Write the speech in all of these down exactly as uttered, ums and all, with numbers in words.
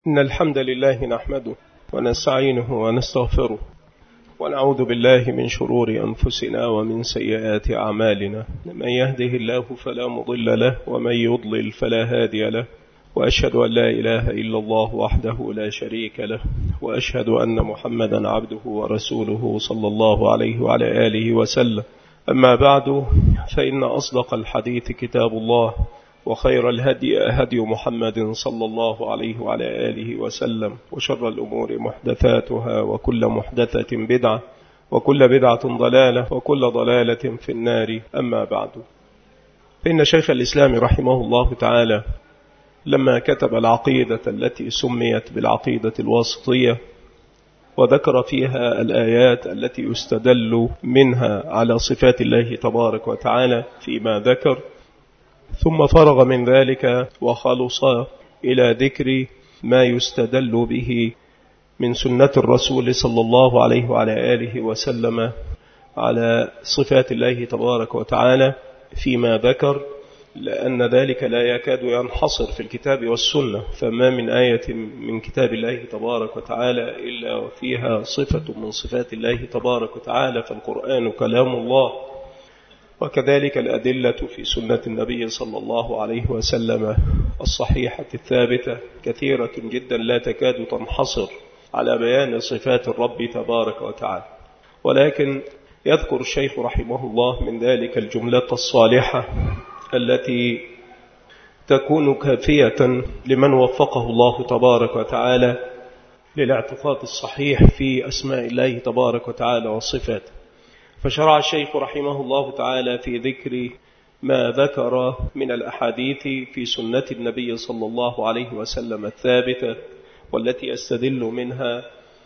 إن الحمد لله نحمده ونستعينه ونستغفره ونعوذ بالله من شرور أنفسنا ومن سيئات أعمالنا. من يهده الله فلا مضل له ومن يضلل فلا هادي له، وأشهد أن لا إله إلا الله وحده لا شريك له، وأشهد أن محمدا عبده ورسوله صلى الله عليه وعلى آله وسلم. أما بعد، فإن أصدق الحديث كتاب الله، وخير الهدي هدي محمد صلى الله عليه وعلى آله وسلم، وشر الأمور محدثاتها، وكل محدثة بدعة، وكل بدعة ضلالة، وكل ضلالة في النار. أما بعد، فإن شيخ الإسلام رحمه الله تعالى لما كتب العقيدة التي سميت بالعقيدة الواسطية، وذكر فيها الآيات التي يستدل منها على صفات الله تبارك وتعالى فيما ذكر، ثم فرغ من ذلك وخلص إلى ذكر ما يستدل به من سنة الرسول صلى الله عليه وعلى آله وسلم على صفات الله تبارك وتعالى فيما ذكر، لأن ذلك لا يكاد ينحصر في الكتاب والسنة، فما من آية من كتاب الله تبارك وتعالى إلا وفيها صفة من صفات الله تبارك وتعالى، فالقرآن كلام الله، وكذلك الأدلة في سنة النبي صلى الله عليه وسلم الصحيحة الثابتة كثيرة جدا لا تكاد تنحصر على بيان صفات الرب تبارك وتعالى. ولكن يذكر الشيخ رحمه الله من ذلك الجملة الصالحة التي تكون كافية لمن وفقه الله تبارك وتعالى للاعتقاد الصحيح في أسماء الله تبارك وتعالى وصفاته. فشرع الشيخ رحمه الله تعالى في ذكر ما ذكر من الأحاديث في سنة النبي صلى الله عليه وسلم الثابتة، والتي يستدل منها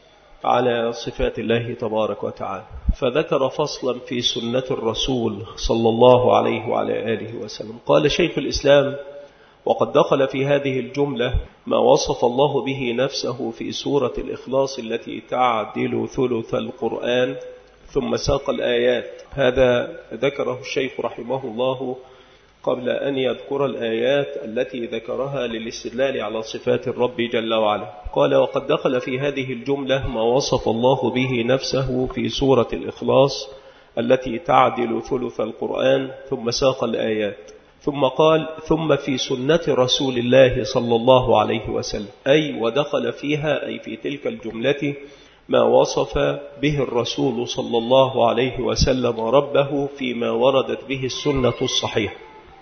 على صفات الله تبارك وتعالى. فذكر فصلا في سنة الرسول صلى الله عليه وعلى آله وسلم. قال شيخ الإسلام: وقد دخل في هذه الجملة ما وصف الله به نفسه في سورة الإخلاص التي تعدل ثلث القرآن، ثم ساق الآيات. هذا ذكره الشيخ رحمه الله قبل أن يذكر الآيات التي ذكرها للاستدلال على صفات الرب جل وعلا. قال: وقد دخل في هذه الجملة ما وصف الله به نفسه في سورة الإخلاص التي تعدل ثلث القرآن، ثم ساق الآيات. ثم قال: ثم في سنة رسول الله صلى الله عليه وسلم، أي ودخل فيها أي في تلك الجملة ما وصف به الرسول صلى الله عليه وسلم ربه فيما وردت به السنة الصحيحة.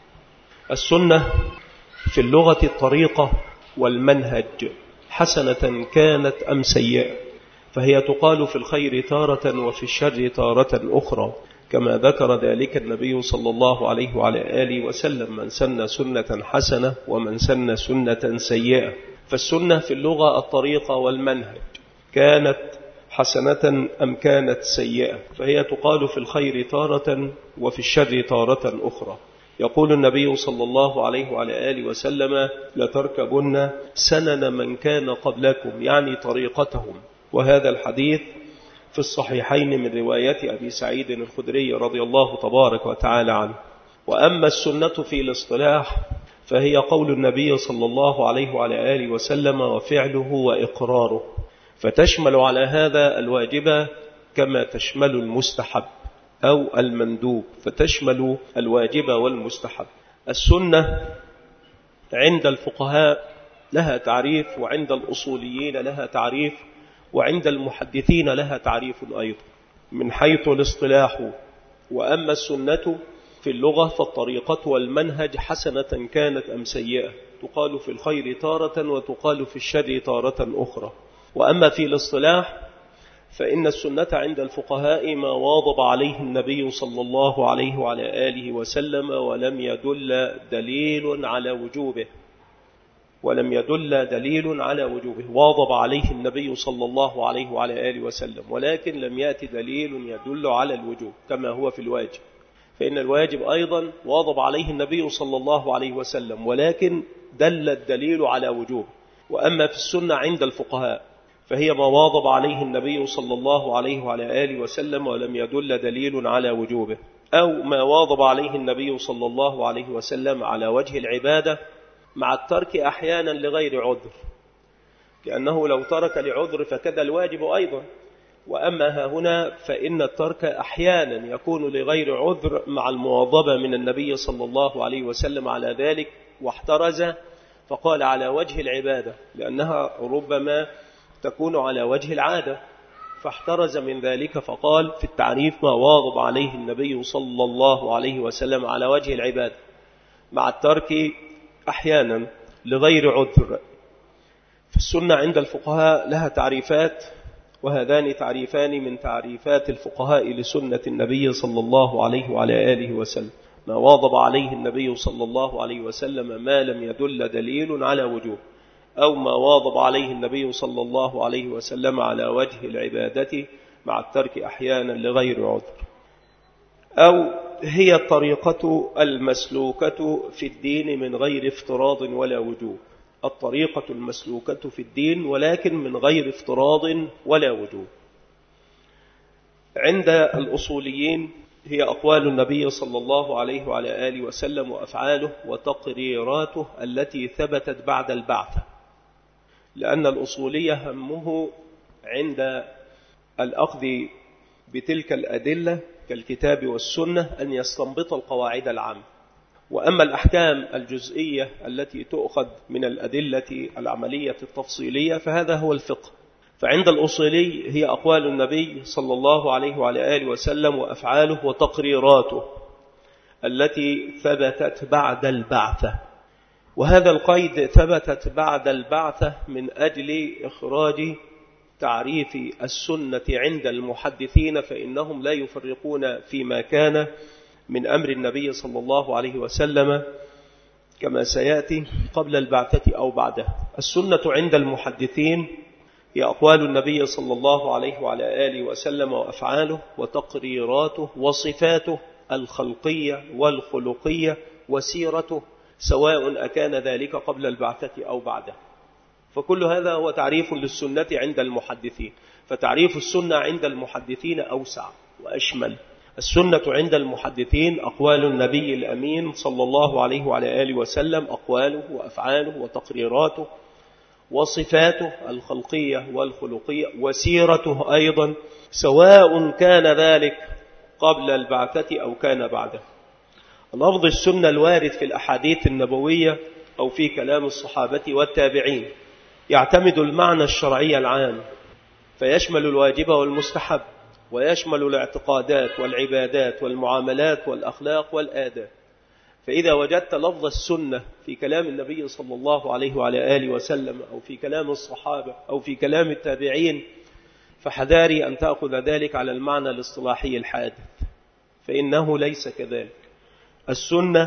السنة في اللغة الطريقة والمنهج، حسنة كانت أم سيئة، فهي تقال في الخير تارة وفي الشر تارة أخرى، كما ذكر ذلك النبي صلى الله عليه وعلى آله وسلم: من سن سنة حسنة ومن سن سنة سيئة. فالسنة في اللغة الطريقة والمنهج، كانت حسنة أم كانت سيئة، فهي تقال في الخير تارة وفي الشر تارة أخرى. يقول النبي صلى الله عليه وعلى آله وسلم: لتركبن سنن من كان قبلكم، يعني طريقتهم. وهذا الحديث في الصحيحين من رواية أبي سعيد الخدري رضي الله تبارك وتعالى عنه. وأما السنة في الاصطلاح فهي قول النبي صلى الله عليه وعلى آله وسلم وفعله وإقراره، فتشمل على هذا الواجب كما تشمل المستحب أو المندوب، فتشمل الواجب والمستحب. السنة عند الفقهاء لها تعريف، وعند الأصوليين لها تعريف، وعند المحدثين لها تعريف أيضا من حيث الاصطلاح. وأما السنة في اللغة فالطريقة والمنهج حسنة كانت أم سيئة، تقال في الخير تارة وتقال في الشر تارة أخرى. وأما في الاصطلاح فإن السنة عند الفقهاء ما واظب عليه النبي صلى الله عليه وعلى آله وسلم ولم يدل دليل على وجوبه، ولم يدل دليل على وجوبه. واظب عليه النبي صلى الله عليه وعلى آله وسلم، ولكن لم يأتي دليل يدل على الوجوب كما هو في الواجب، فإن الواجب أيضا واظب عليه النبي صلى الله عليه وسلم، ولكن دل الدليل على وجوبه. وأما في السنة عند الفقهاء فهي ما واظب عليه النبي صلى الله عليه وعلى آله وسلم ولم يدل دليل على وجوبه، أو ما واظب عليه النبي صلى الله عليه وسلم على وجه العبادة مع الترك أحيانا لغير عذر، لأنه لو ترك لعذر فكذا الواجب أيضا. وأما ها هنا فإن الترك أحيانا يكون لغير عذر مع المواظبة من النبي صلى الله عليه وسلم على ذلك، واحترز فقال على وجه العبادة، لأنها ربما تكون على وجه العادة، فاحترز من ذلك فقال في التعريف ما واظب عليه النبي صلى الله عليه وسلم على وجه العبادة، مع الترك أحيانا لغير عذر. فالسنة عند الفقهاء لها تعريفات، وهذان تعريفان من تعريفات الفقهاء لسنة النبي صلى الله عليه وعلى آله وسلم: ما واظب عليه النبي صلى الله عليه وسلم ما لم يدل دليل على وجوب، أو ما واظب عليه النبي صلى الله عليه وسلم على وجه العبادة مع الترك أحيانا لغير عذر. أو هي الطريقة المسلوكة في الدين من غير افتراض ولا وجوب، الطريقة المسلوكة في الدين ولكن من غير افتراض ولا وجوب. عند الأصوليين هي أقوال النبي صلى الله عليه وعلى آله وسلم وأفعاله وتقريراته التي ثبتت بعد البعثة، لأن الأصولية همه عند الأخذ بتلك الأدلة كالكتاب والسنة أن يستنبط القواعد العامة. وأما الأحكام الجزئية التي تؤخذ من الأدلة العملية التفصيلية فهذا هو الفقه. فعند الأصولي هي أقوال النبي صلى الله عليه وعلى آله وسلم وأفعاله وتقريراته التي ثبتت بعد البعثة. وهذا القيد ثبتت بعد البعثة من أجل إخراج تعريف السنة عند المحدثين، فإنهم لا يفرقون فيما كان من أمر النبي صلى الله عليه وسلم كما سيأتي قبل البعثة أو بعدها. السنة عند المحدثين هي أقوال النبي صلى الله عليه وعلى آله وسلم وأفعاله وتقريراته وصفاته الخلقية والخلقية وسيرته، سواء أكان ذلك قبل البعثة أو بعدها. فكل هذا هو تعريف للسنة عند المحدثين. فتعريف السنة عند المحدثين أوسع وأشمل. السنة عند المحدثين أقوال النبي الأمين صلى الله عليه وعلى آله وسلم، أقواله وأفعاله وتقريراته وصفاته الخلقية والخلقية وسيرته أيضا، سواء كان ذلك قبل البعثة أو كان بعده. لفظ السنة الوارد في الأحاديث النبوية أو في كلام الصحابة والتابعين يعتمد المعنى الشرعي العام، فيشمل الواجب والمستحب، ويشمل الاعتقادات والعبادات والمعاملات والأخلاق والآداب. فإذا وجدت لفظ السنة في كلام النبي صلى الله عليه وعلى آله وسلم أو في كلام الصحابة أو في كلام التابعين فحذاري أن تأخذ ذلك على المعنى الاصطلاحي الحادث، فإنه ليس كذلك. السنة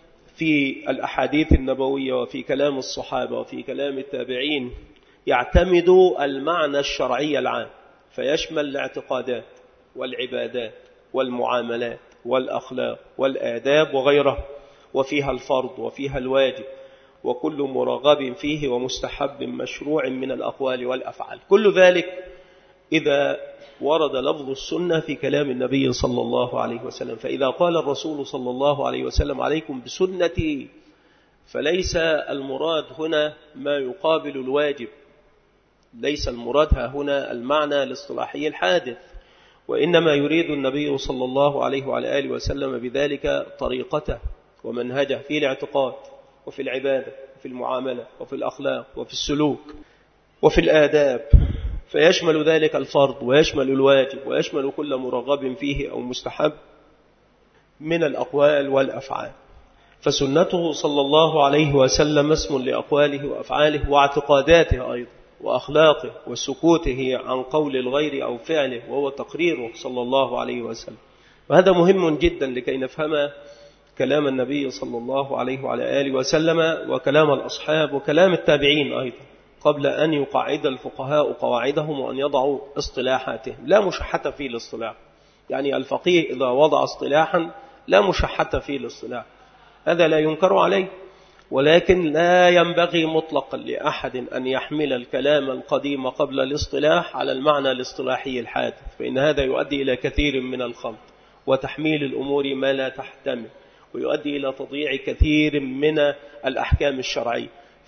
في الأحاديث النبوية وفي كلام الصحابة وفي كلام التابعين يعتمد المعنى الشرعي العام، فيشمل الاعتقادات والعبادات والمعاملات والأخلاق والآداب وغيرها، وفيها الفرض وفيها الواجب وكل مرغب فيه ومستحب مشروع من الأقوال والأفعال. كل ذلك إذا ورد لفظ السنة في كلام النبي صلى الله عليه وسلم. فإذا قال الرسول صلى الله عليه وسلم عليكم بسنتي، فليس المراد هنا ما يقابل الواجب، ليس المراد هنا المعنى الاصطلاحي الحادث، وإنما يريد النبي صلى الله عليه وعلى آله وسلم بذلك طريقته ومنهجه في الاعتقاد وفي العبادة وفي المعاملة وفي الأخلاق وفي السلوك وفي الآداب، فيشمل ذلك الفرض ويشمل الواجب ويشمل كل مرغب فيه أو مستحب من الأقوال والأفعال. فسنته صلى الله عليه وسلم اسم لأقواله وأفعاله واعتقاداته أيضا وأخلاقه وسكوته عن قول الغير أو فعله، وهو تقريره صلى الله عليه وسلم. وهذا مهم جدا لكي نفهم كلام النبي صلى الله عليه وعلى آله وسلم وكلام الأصحاب وكلام التابعين أيضا، قبل أن يقعد الفقهاء قواعدهم وأن يضعوا اصطلاحاتهم. لا مشحة في الاصطلاح، يعني الفقيه إذا وضع اصطلاحا لا مشحة في الاصطلاح، هذا لا ينكر عليه، ولكن لا ينبغي مطلقا لأحد أن يحمل الكلام القديم قبل الاصطلاح على المعنى الاصطلاحي الحادث، فإن هذا يؤدي إلى كثير من الخلط وتحميل الأمور ما لا تحتمل، ويؤدي إلى تضييع كثير من الأحكام الشرعية.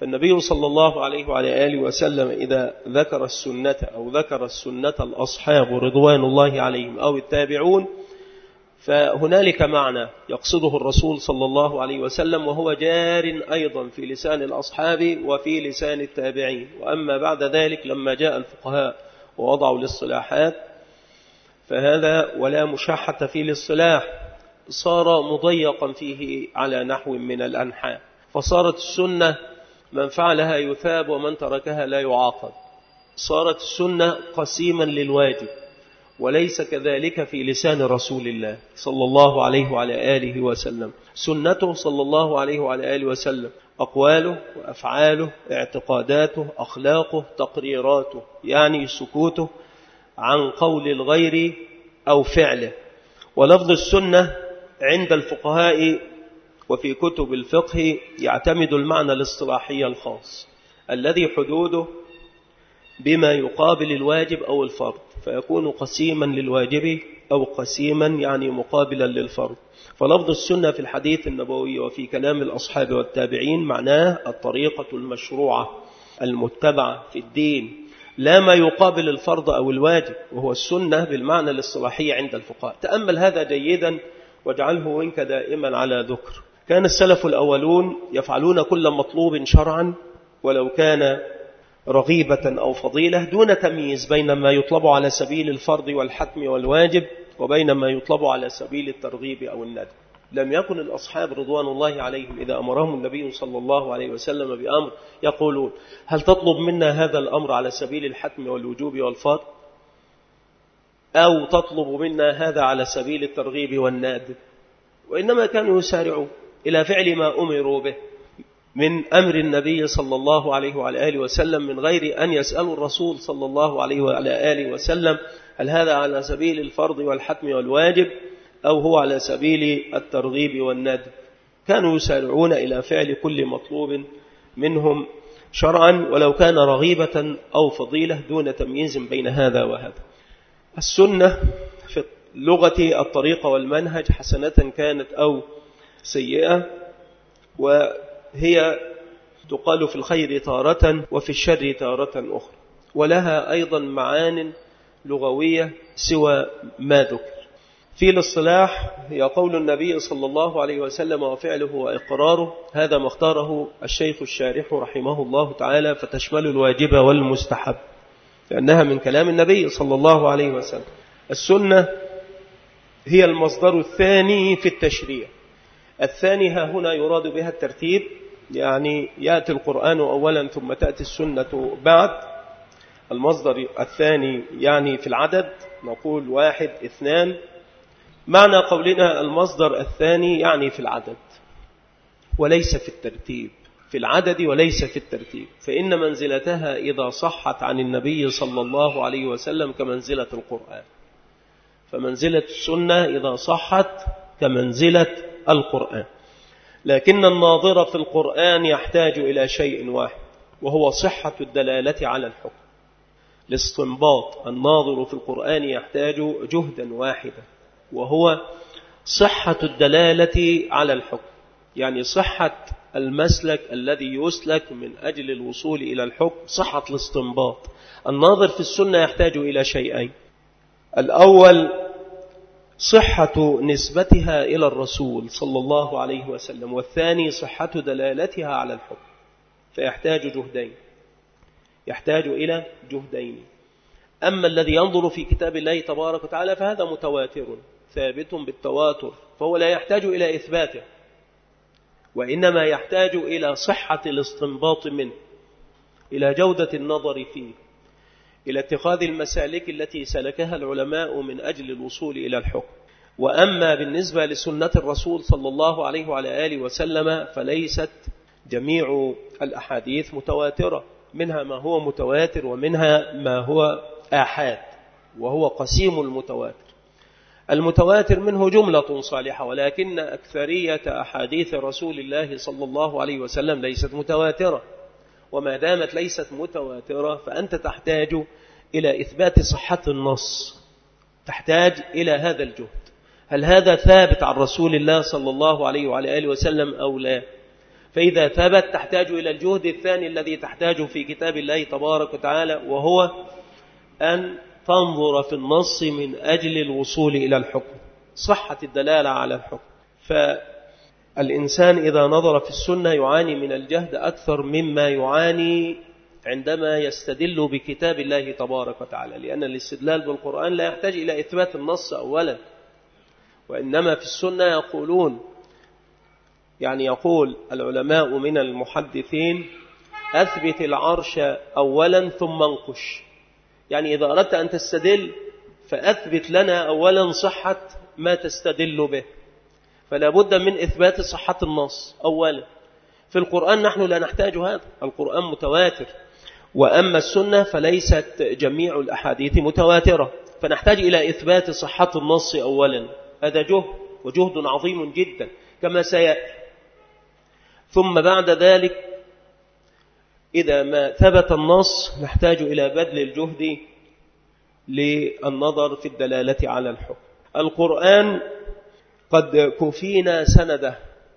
فالنبي صلى الله عليه وعلى آله وسلم إذا ذكر السنة أو ذكر السنة الأصحاب رضوان الله عليهم أو التابعون، فهنالك معنى يقصده الرسول صلى الله عليه وسلم، وهو جار أيضا في لسان الأصحاب وفي لسان التابعين. وأما بعد ذلك لما جاء الفقهاء ووضعوا الاصطلاحات فهذا ولا مشاحة في الاصطلاح، صار مضيقا فيه على نحو من الأنحاء، فصارت السنة من فعلها يثاب ومن تركها لا يعاقب. صارت السنة قسيما للواجب، وليس كذلك في لسان رسول الله صلى الله عليه وعلى آله وسلم. سنته صلى الله عليه وعلى آله وسلم أقواله وأفعاله، اعتقاداته، أخلاقه، تقريراته، يعني سكوته عن قول الغير أو فعله. ولفظ السنة عند الفقهاء وفي كتب الفقه يعتمد المعنى الاصطلاحي الخاص الذي حدوده بما يقابل الواجب أو الفرض، فيكون قسيما للواجب أو قسيما يعني مقابلا للفرض. فلفظ السنة في الحديث النبوي وفي كلام الأصحاب والتابعين معناه الطريقة المشروعة المتبعة في الدين، لا ما يقابل الفرض أو الواجب، وهو السنة بالمعنى الاصطلاحي عند الفقهاء. تأمل هذا جيدا واجعله منك دائما على ذكر. كان السلف الأولون يفعلون كل مطلوب شرعا ولو كان رغيبة أو فضيلة، دون تمييز بين ما يطلب على سبيل الفرض والحتم والواجب وبين ما يطلب على سبيل الترغيب أو الندب. لم يكن الأصحاب رضوان الله عليهم إذا أمرهم النبي صلى الله عليه وسلم بأمر يقولون هل تطلب منا هذا الأمر على سبيل الحتم والوجوب والفرض، أو تطلب منا هذا على سبيل الترغيب والندب؟ وإنما كانوا يسارعوا إلى فعل ما أمروا به من أمر النبي صلى الله عليه وعلى آله وسلم، من غير أن يسألوا الرسول صلى الله عليه وعلى آله وسلم هل هذا على سبيل الفرض والحتم والواجب أو هو على سبيل الترغيب والندب. كانوا يسارعون إلى فعل كل مطلوب منهم شرعا ولو كان رغيبة أو فضيلة، دون تمييز بين هذا وهذا. السنة في اللغة الطريقة والمنهج، حسنة كانت أو سيئة، وهي تقال في الخير تارة وفي الشر تارة أخرى، ولها أيضا معان لغوية سوى ما ذكر. في الاصطلاح هي قول النبي صلى الله عليه وسلم وفعله وإقراره، هذا ما اختاره الشيخ الشارح رحمه الله تعالى، فتشمل الواجب والمستحب لأنها من كلام النبي صلى الله عليه وسلم. السنة هي المصدر الثاني في التشريع. الثاني ها هنا يراد بها الترتيب، يعني يأتي القرآن أولا ثم تأتي السنة بعد. المصدر الثاني يعني في العدد، نقول واحد اثنان. معنى قولنا المصدر الثاني يعني في العدد وليس في الترتيب، في العدد وليس في الترتيب، فإن منزلتها إذا صحت عن النبي صلى الله عليه وسلم كمنزلة القرآن. فمنزلة السنة إذا صحت كمنزلة القرآن، لكن الناظر في القرآن يحتاج إلى شيء واحد، وهو صحة الدلالة على الحكم. الاستنباط الناظر في القرآن يحتاج جهدا واحدا، وهو صحة الدلالة على الحكم، يعني صحة المسلك الذي يسلك من أجل الوصول إلى الحكم، صحة الاستنباط. الناظر في السنة يحتاج إلى شيئين: الأول صحة نسبتها إلى الرسول صلى الله عليه وسلم، والثاني صحة دلالتها على الحكم، فيحتاج جهدين، يحتاج إلى جهدين. أما الذي ينظر في كتاب الله تبارك وتعالى فهذا متواتر ثابت بالتواتر، فهو لا يحتاج إلى إثباته، وإنما يحتاج إلى صحة الاستنباط منه، إلى جودة النظر فيه، إلى اتخاذ المسالك التي سلكها العلماء من أجل الوصول إلى الحكم. وأما بالنسبة لسنة الرسول صلى الله عليه وعلى آله وسلم فليست جميع الأحاديث متواترة، منها ما هو متواتر ومنها ما هو آحاد، وهو قسيم المتواتر. المتواتر منه جملة صالحة، ولكن أكثرية أحاديث رسول الله صلى الله عليه وسلم ليست متواترة، وما دامت ليست متواترة فأنت تحتاج إلى إثبات صحة النص، تحتاج إلى هذا الجهد. هل هذا ثابت عن رسول الله صلى الله عليه وعلى آله وسلم أو لا؟ فإذا ثبت تحتاج إلى الجهد الثاني الذي تحتاجه في كتاب الله تبارك وتعالى، وهو أن تنظر في النص من أجل الوصول إلى الحكم، صحة الدلالة على الحكم. فالإنسان إذا نظر في السنة يعاني من الجهد أكثر مما يعاني عندما يستدل بكتاب الله تبارك وتعالى، لأن الاستدلال بالقرآن لا يحتاج إلى إثبات النص أولا، وإنما في السنة يقولون، يعني يقول العلماء من المحدثين: أثبت العرش أولا ثم انقش. يعني إذا أردت أن تستدل فأثبت لنا أولا صحة ما تستدل به، فلا بد من إثبات صحة النص أولا. في القرآن نحن لا نحتاج هذا، القرآن متواتر، وأما السنة فليست جميع الأحاديث متواترة، فنحتاج إلى إثبات صحة النص أولا. هذا جهد وجهد عظيم جدا كما سيأتي. ثم بعد ذلك إذا ما ثبت النص نحتاج إلى بذل الجهد للنظر في الدلالة على الحكم. القرآن قد كفينا سنده،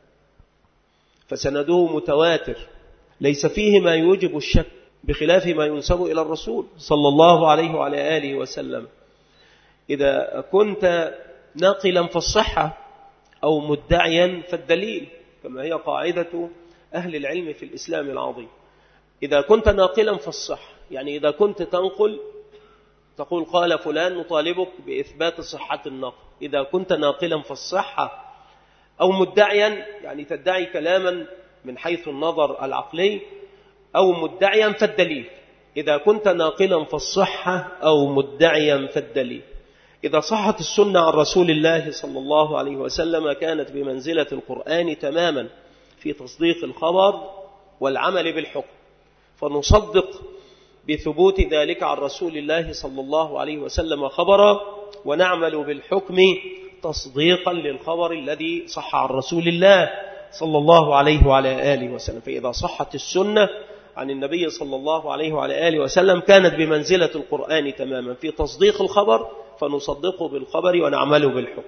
فسنده متواتر ليس فيه ما يوجب الشك، بخلاف ما ينسب إلى الرسول صلى الله عليه وعلى آله وسلم. إذا كنت ناقلا فالصحة أو مدعيا فالدليل، كما هي قاعدة أهل العلم في الإسلام العظيم. إذا كنت ناقلا فالصحة، يعني إذا كنت تنقل تقول قال فلان، نطالبك بإثبات صحة النقل. إذا كنت ناقلا فالصحة، أو مدعيا يعني تدعي كلاما من حيث النظر العقلي، أو مدعيا فالدليل. إذا كنت ناقلا فالصحة أو مدعيا فالدليل. إذا صحت السنة عن رسول الله صلى الله عليه وسلم كانت بمنزلة القرآن تماما في تصديق الخبر والعمل بالحكم، فنصدق بثبوت ذلك عن رسول الله صلى الله عليه وسلم خبرا، ونعمل بالحكم تصديقا للخبر الذي صح عن رسول الله صلى الله عليه وعلى آله وسلم. فإذا صحت السنة عن النبي صلى الله عليه وعلى آله وسلم كانت بمنزلة القرآن تماما في تصديق الخبر، فنصدقه بالخبر ونعمله بالحكم.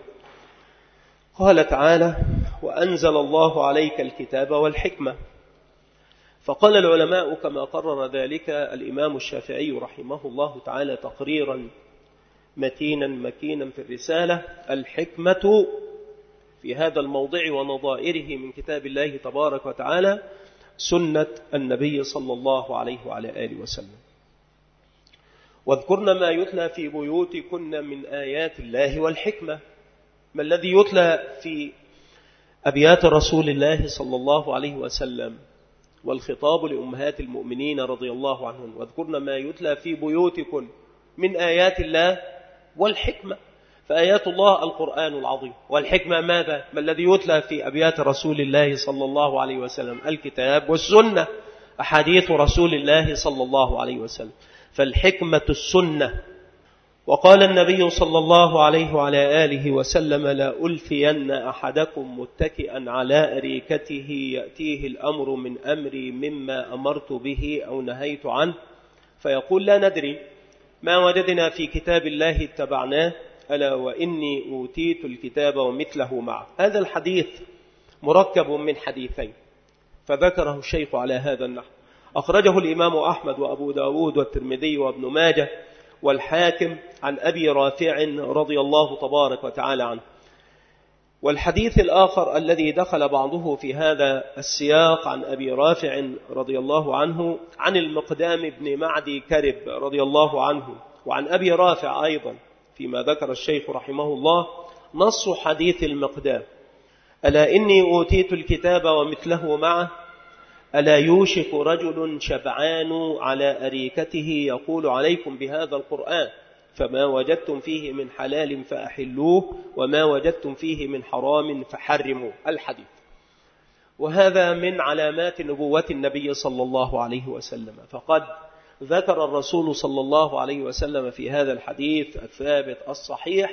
قال تعالى: وأنزل الله عليك الكتاب والحكمة. فقال العلماء كما قرر ذلك الإمام الشافعي رحمه الله تعالى تقريرا متينا مكينا في الرسالة: الحكمة في هذا الموضع ونظائره من كتاب الله تبارك وتعالى سنة النبي صلى الله عليه وعلى آله وسلم. واذكرن ما يتلى في بيوتكن من آيات الله والحكمة. ما الذي يتلى في أبيات رسول الله صلى الله عليه وسلم؟ والخطاب لأمهات المؤمنين رضي الله عنهن: واذكرن ما يتلى في بيوتكن من آيات الله والحكمة. فآيات الله القرآن العظيم، والحكمة ماذا؟ ما الذي يتلى في أبيات رسول الله صلى الله عليه وسلم؟ الكتاب والسنة، أحاديث رسول الله صلى الله عليه وسلم. فالحكمة السنة. وقال النبي صلى الله عليه وعلى آله وسلم: لا ألفين أحدكم متكئا على أريكته يأتيه الأمر من أمري مما أمرت به أو نهيت عنه، فيقول: لا ندري، ما وجدنا في كتاب الله اتبعناه، ألا وإني أوتيت الكتاب ومثله معه. هذا الحديث مركب من حديثين، فذكره الشيخ على هذا النحو. أخرجه الإمام أحمد وأبو داود والترمذي وابن ماجه والحاكم عن أبي رافع رضي الله تبارك وتعالى عنه. والحديث الآخر الذي دخل بعضه في هذا السياق عن أبي رافع رضي الله عنه عن المقدام بن معدي كرب رضي الله عنه، وعن أبي رافع أيضا فيما ذكر الشيخ رحمه الله نص حديث المقدام: ألا إني أوتيت الكتاب ومثله معه، ألا يوشك رجل شبعان على أريكته يقول عليكم بهذا القرآن، فما وجدتم فيه من حلال فأحلوه وما وجدتم فيه من حرام فحرموه. الحديث. وهذا من علامات نبوة النبي صلى الله عليه وسلم. فقد ذكر الرسول صلى الله عليه وسلم في هذا الحديث الثابت الصحيح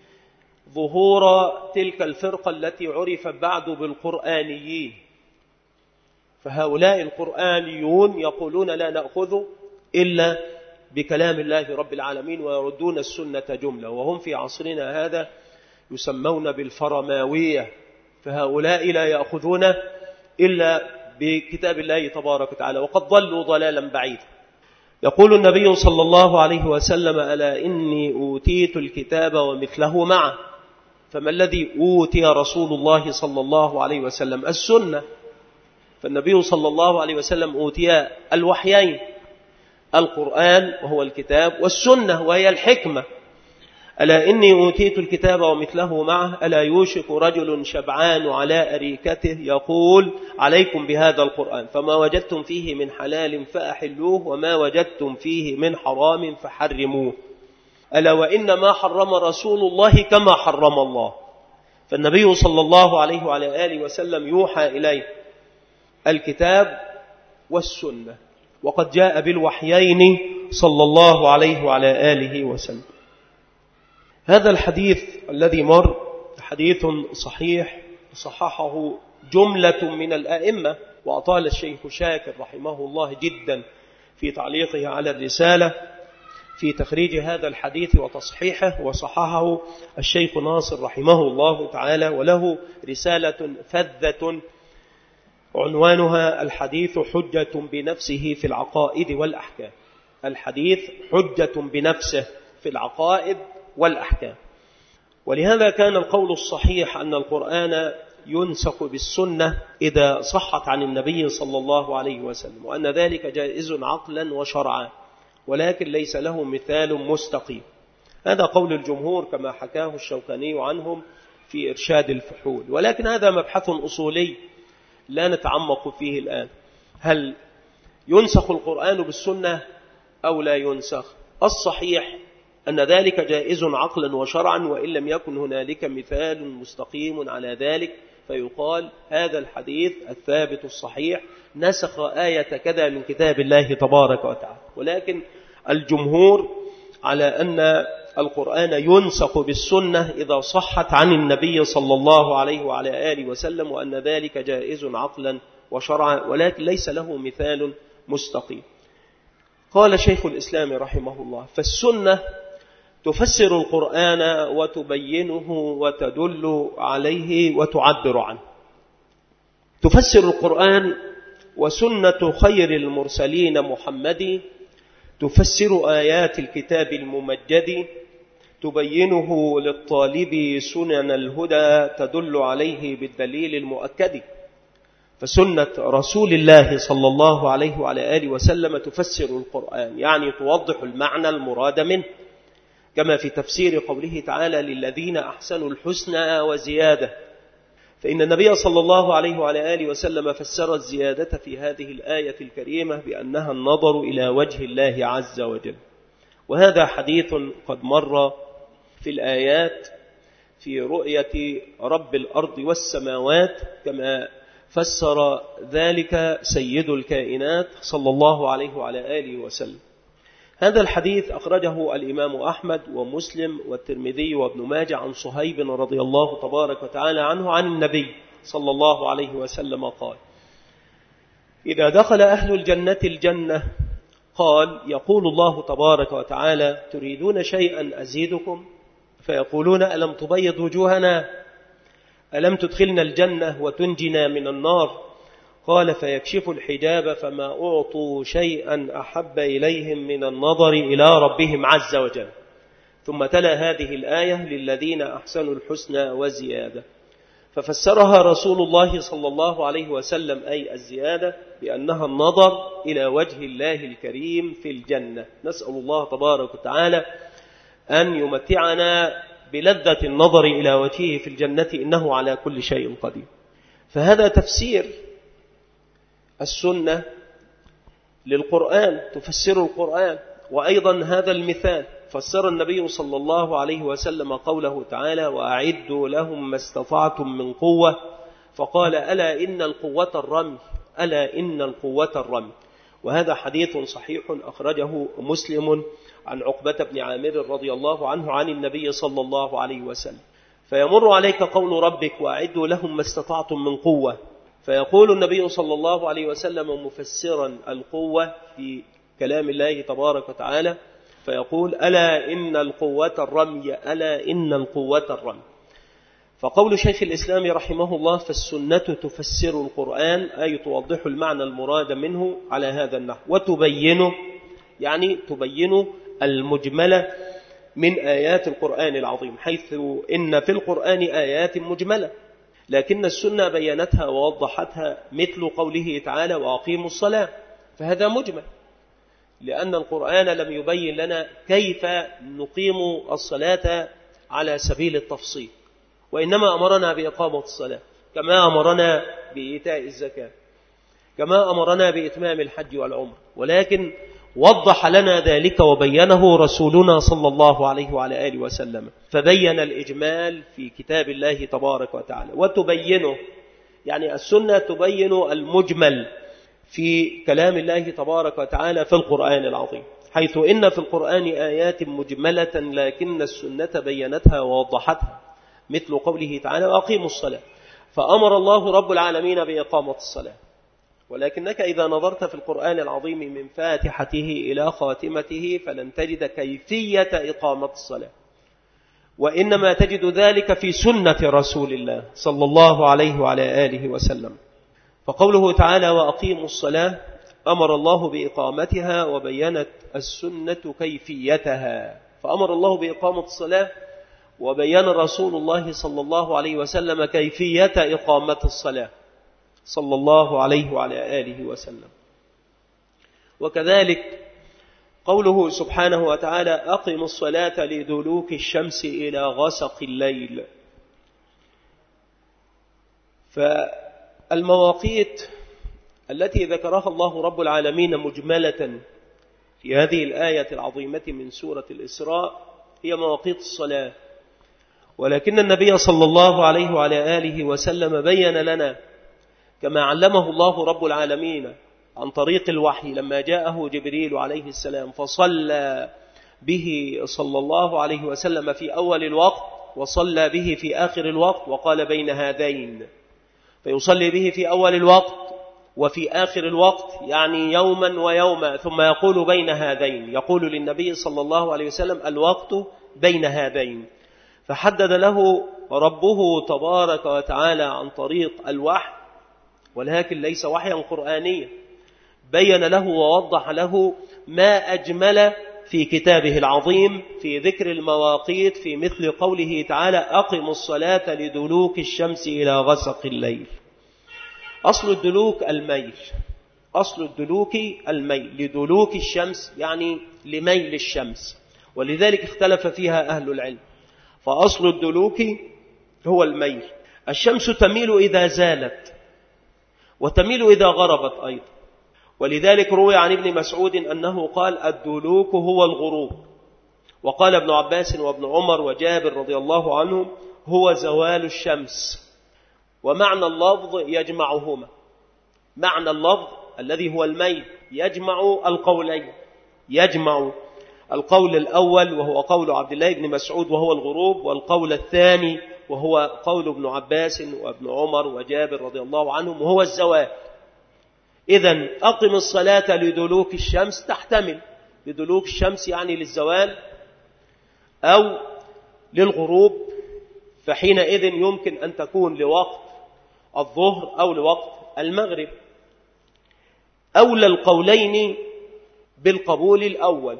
ظهور تلك الفرقة التي عرفت بعد بالقرآنيين. فهؤلاء القرآنيون يقولون لا نأخذ إلا بكلام الله رب العالمين، ويردون السنة جملة، وهم في عصرنا هذا يسمون بالفرماوية. فهؤلاء لا يأخذون إلا بكتاب الله تبارك وتعالى وقد ضلوا ضلالا بعيدا. يقول النبي صلى الله عليه وسلم: ألا إني أوتيت الكتاب ومثله معه. فما الذي أوتي رسول الله صلى الله عليه وسلم؟ السنة. فالنبي صلى الله عليه وسلم أوتي الوحيين، القرآن وهو الكتاب، والسنة وهي الحكمة. ألا إني أوتيت الكتاب ومثله معه، ألا يوشك رجل شبعان على أريكته يقول: عليكم بهذا القرآن، فما وجدتم فيه من حلال فأحلوه، وما وجدتم فيه من حرام فحرموه. ألا وإن ما حرم رسول الله كما حرم الله. فالنبي صلى الله عليه وعلى آله وسلم يوحى إليه الكتاب والسنة، وقد جاء بالوحيين صلى الله عليه وعلى آله وسلم. هذا الحديث الذي مر حديث صحيح صححه جملة من الأئمة، وأطال الشيخ شاكر رحمه الله جدا في تعليقه على الرسالة في تخريج هذا الحديث وتصحيحه، وصححه الشيخ ناصر رحمه الله تعالى، وله رسالة فذة عنوانها: الحديث حجة بنفسه في العقائد والأحكام. الحديث حجة بنفسه في العقائد والأحكام. ولهذا كان القول الصحيح أن القرآن ينسخ بالسنة إذا صحت عن النبي صلى الله عليه وسلم، وأن ذلك جائز عقلا وشرعا، ولكن ليس له مثال مستقيم. هذا قول الجمهور كما حكاه الشوكاني عنهم في إرشاد الفحول. ولكن هذا مبحث أصولي لا نتعمق فيه الآن. هل ينسخ القرآن بالسنة أو لا ينسخ؟ الصحيح أن ذلك جائز عقلا وشرعا، وإن لم يكن هنالك مثال مستقيم على ذلك، فيقال هذا الحديث الثابت الصحيح نسخ آية كذا من كتاب الله تبارك وتعالى. ولكن الجمهور على أن القرآن ينسخ بالسنة إذا صحت عن النبي صلى الله عليه وعلى آله وسلم، وأن ذلك جائز عقلا وشرعا، ولكن ليس له مثال مستقيم. قال شيخ الإسلام رحمه الله: فالسنة تفسر القرآن وتبينه وتدل عليه وتعبر عنه. تفسر القرآن، وسنة خير المرسلين محمد تفسر آيات الكتاب الممجد، تبينه للطالب سنن الهدى، تدل عليه بالدليل المؤكد. فسنة رسول الله صلى الله عليه وعلى آله وسلم تفسر القرآن، يعني توضح المعنى المراد منه، كما في تفسير قوله تعالى: للذين أحسنوا الحسنى وزيادة. فإن النبي صلى الله عليه وعلى آله وسلم فسر الزيادة في هذه الآية الكريمة بأنها النظر إلى وجه الله عز وجل. وهذا حديث قد مر في الآيات في رؤية رب الأرض والسماوات، كما فسر ذلك سيد الكائنات صلى الله عليه وعلى آله وسلم. هذا الحديث أخرجه الإمام أحمد ومسلم والترمذي وابن ماجه عن صهيب رضي الله تبارك وتعالى عنه عن النبي صلى الله عليه وسلم قال: إذا دخل أهل الجنة الجنة قال يقول الله تبارك وتعالى: تريدون شيئا أزيدكم؟ فيقولون: ألم تبيض وجوهنا؟ ألم تدخلنا الجنة وتنجنا من النار؟ قال: فيكشف الحجاب فما أعطوا شيئا أحب إليهم من النظر إلى ربهم عز وجل. ثم تلا هذه الآية: للذين أحسنوا الحسنى وزيادة. ففسرها رسول الله صلى الله عليه وسلم أي الزيادة بأنها النظر إلى وجه الله الكريم في الجنة. نسأل الله تبارك وتعالى أن يمتعنا بلذة النظر إلى وجهه في الجنة، إنه على كل شيء قدير. فهذا تفسير السنة للقرآن، تفسر القرآن. وأيضا هذا المثال فسر النبي صلى الله عليه وسلم قوله تعالى: وأعدوا لهم ما استطعتم من قوة. فقال: ألا إن القوة الرمي، ألا إن القوة الرمي. وهذا حديث صحيح أخرجه مسلم عن عقبة بن عامر رضي الله عنه عن النبي صلى الله عليه وسلم. فيمر عليك قول ربك: وأعدوا لهم ما استطعتم من قوة. فيقول النبي صلى الله عليه وسلم مفسرا القوة في كلام الله تبارك وتعالى، فيقول: ألا إن القوة الرمي، ألا إن القوة الرمي. فقول شيخ الإسلام رحمه الله: فالسنة تفسر القرآن، أي توضح المعنى المراد منه على هذا النحو، وتبينه يعني تبين المجملة من آيات القرآن العظيم، حيث إن في القرآن آيات مجملة لكن السنة بينتها ووضحتها، مثل قوله تعالى: وأقيموا الصلاة، فهذا مجمل، لأن القرآن لم يبين لنا كيف نقيم الصلاة على سبيل التفصيل، وإنما أمرنا بإقامة الصلاة، كما أمرنا بإيتاء الزكاة، كما أمرنا بإتمام الحج والعمر، ولكن وضح لنا ذلك وبينه رسولنا صلى الله عليه وعلى آله وسلم، فبين الإجمال في كتاب الله تبارك وتعالى، وتبينه يعني السنة تبين المجمل في كلام الله تبارك وتعالى في القرآن العظيم، حيث إن في القرآن آيات مجملة لكن السنة بينتها ووضحتها، مثل قوله تعالى: وأقيموا الصلاة، فأمر الله رب العالمين بإقامة الصلاة. ولكنك إذا نظرت في القرآن العظيم من فاتحته إلى خاتمته فلن تجد كيفية إقامة الصلاة، وإنما تجد ذلك في سنة رسول الله صلى الله عليه وعلى آله وسلم. فقوله تعالى: وأقيموا الصلاة، أمر الله بإقامتها، وبينت السنة كيفيتها، فأمر الله بإقامة الصلاة، وبين رسول الله صلى الله عليه وسلم كيفية إقامة الصلاة صلى الله عليه وعلى آله وسلم. وكذلك قوله سبحانه وتعالى: أقم الصلاة لدلوك الشمس إلى غسق الليل. فالمواقيت التي ذكرها الله رب العالمين مجملة في هذه الآية العظيمة من سورة الإسراء هي مواقيت الصلاة، ولكن النبي صلى الله عليه وعلى آله وسلم بين لنا كما علمه الله رب العالمين عن طريق الوحي لما جاءه جبريل عليه السلام فصلى به صلى الله عليه وسلم في أول الوقت، وصلى به في آخر الوقت، وقال بين هذين، فيصلي به في أول الوقت وفي آخر الوقت، يعني يوما ويوما، ثم يقول بين هذين، يقول للنبي صلى الله عليه وسلم: الوقت بين هذين. فحدد له ربه تبارك وتعالى عن طريق الوحي، ولكن ليس وحيا قرآنيا، بين له ووضح له ما أجمل في كتابه العظيم في ذكر المواقيت، في مثل قوله تعالى: أقم الصلاة لدلوك الشمس إلى غسق الليل. أصل الدلوك الميل، أصل الدلوك الميل، لدلوك الشمس يعني لميل الشمس، ولذلك اختلف فيها أهل العلم، فأصل الدلوك هو الميل. الشمس تميل إذا زالت، وتميل إذا غربت أيضا، ولذلك روي عن ابن مسعود أنه قال: الدلوك هو الغروب، وقال ابن عباس وابن عمر وجابر رضي الله عنهم: هو زوال الشمس. ومعنى اللفظ يجمعهما، معنى اللفظ الذي هو الميل يجمع القولين، يجمع القول الأول وهو قول عبد الله بن مسعود وهو الغروب، والقول الثاني وهو قول ابن عباس وابن عمر وجابر رضي الله عنهم وهو الزوال. إذن أقم الصلاة لدلوك الشمس تحتمل لدلوك الشمس يعني للزوال أو للغروب، فحينئذ يمكن أن تكون لوقت الظهر أو لوقت المغرب. أولى القولين بالقبول الأول،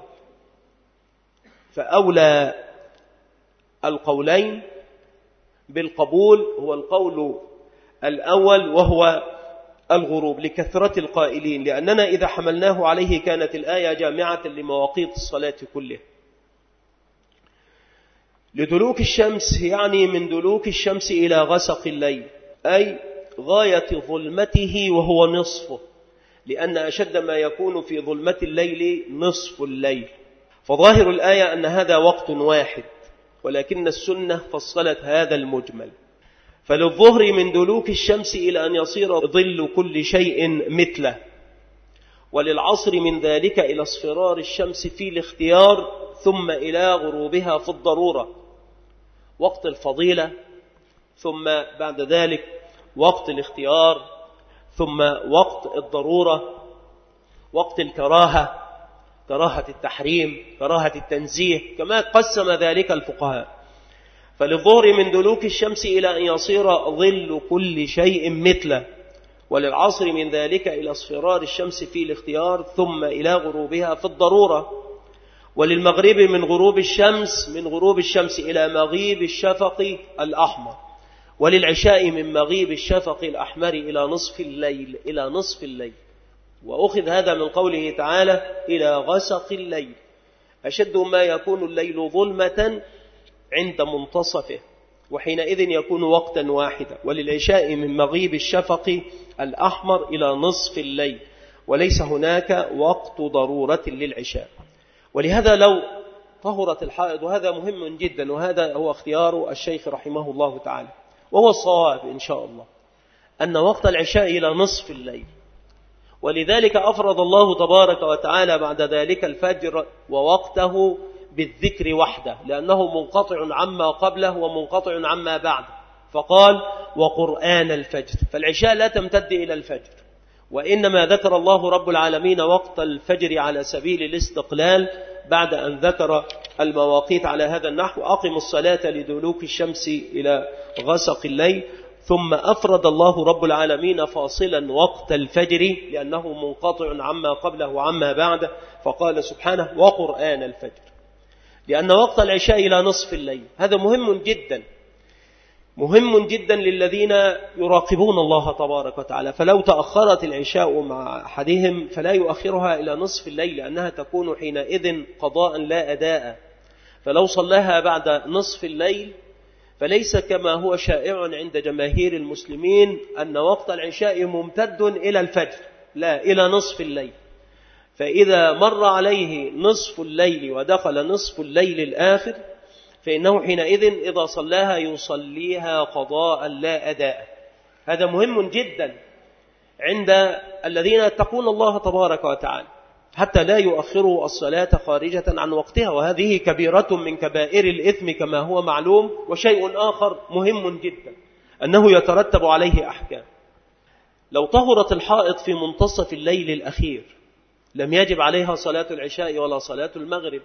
فأولى القولين بالقبول هو القول الأول وهو الغروب، لكثرة القائلين، لأننا إذا حملناه عليه كانت الآية جامعة لمواقيت الصلاة كلها. لدلوك الشمس يعني من دلوك الشمس إلى غسق الليل، أي غاية ظلمته وهو نصفه، لأن أشد ما يكون في ظلمة الليل نصف الليل. فظاهر الآية أن هذا وقت واحد، ولكن السنة فصلت هذا المجمل. فللظهر من دلوك الشمس إلى أن يصير ظل كل شيء مثله، وللعصر من ذلك إلى اصفرار الشمس في الاختيار، ثم إلى غروبها في الضرورة، وقت الفضيلة، ثم بعد ذلك وقت الاختيار، ثم وقت الضرورة، وقت الكراهة، كراهة التحريم، كراهة التنزيه، كما قسم ذلك الفقهاء. فللظهر من دلوك الشمس إلى أن يصير ظل كل شيء مثله، وللعصر من ذلك إلى اصفرار الشمس في الاختيار ثم إلى غروبها في الضرورة، وللمغرب من غروب الشمس من غروب الشمس إلى مغيب الشفق الأحمر، وللعشاء من مغيب الشفق الأحمر إلى نصف الليل إلى نصف الليل. وأخذ هذا من قوله تعالى إلى غسق الليل، أشد ما يكون الليل ظلمة عند منتصفه، وحينئذ يكون وقتا واحدا. وللعشاء من مغيب الشفق الأحمر إلى نصف الليل، وليس هناك وقت ضرورة للعشاء. ولهذا لو طهرت الحائض، وهذا مهم جدا، وهذا هو اختيار الشيخ رحمه الله تعالى، وهو الصواب إن شاء الله، أن وقت العشاء إلى نصف الليل. ولذلك أفرض الله تبارك وتعالى بعد ذلك الفجر ووقته بالذكر وحده، لأنه منقطع عما قبله ومنقطع عما بعده، فقال وقرآن الفجر، فالعشاء لا تمتد إلى الفجر، وإنما ذكر الله رب العالمين وقت الفجر على سبيل الاستقلال بعد أن ذكر المواقيت على هذا النحو: أقم الصلاة لدلوك الشمس إلى غسق الليل. ثم أفرد الله رب العالمين فاصلا وقت الفجر لأنه منقطع عما قبله وعما بعده، فقال سبحانه وقرآن الفجر، لأن وقت العشاء إلى نصف الليل. هذا مهم جدا، مهم جدا للذين يراقبون الله تبارك وتعالى. فلو تأخرت العشاء مع أحدهم فلا يؤخرها إلى نصف الليل، لأنها تكون حينئذ قضاء لا أداء. فلو صلاها بعد نصف الليل فليس كما هو شائع عند جماهير المسلمين أن وقت العشاء ممتد إلى الفجر، لا، إلى نصف الليل. فإذا مر عليه نصف الليل ودخل نصف الليل الآخر فإنه حينئذ إذا صلاها يصليها قضاء لا أداء. هذا مهم جدا عند الذين يتقون الله تبارك وتعالى، حتى لا يؤخروا الصلاة خارجة عن وقتها، وهذه كبيرة من كبائر الإثم كما هو معلوم. وشيء آخر مهم جدا أنه يترتب عليه أحكام. لو طهرت الحائض في منتصف الليل الأخير لم يجب عليها صلاة العشاء ولا صلاة المغرب،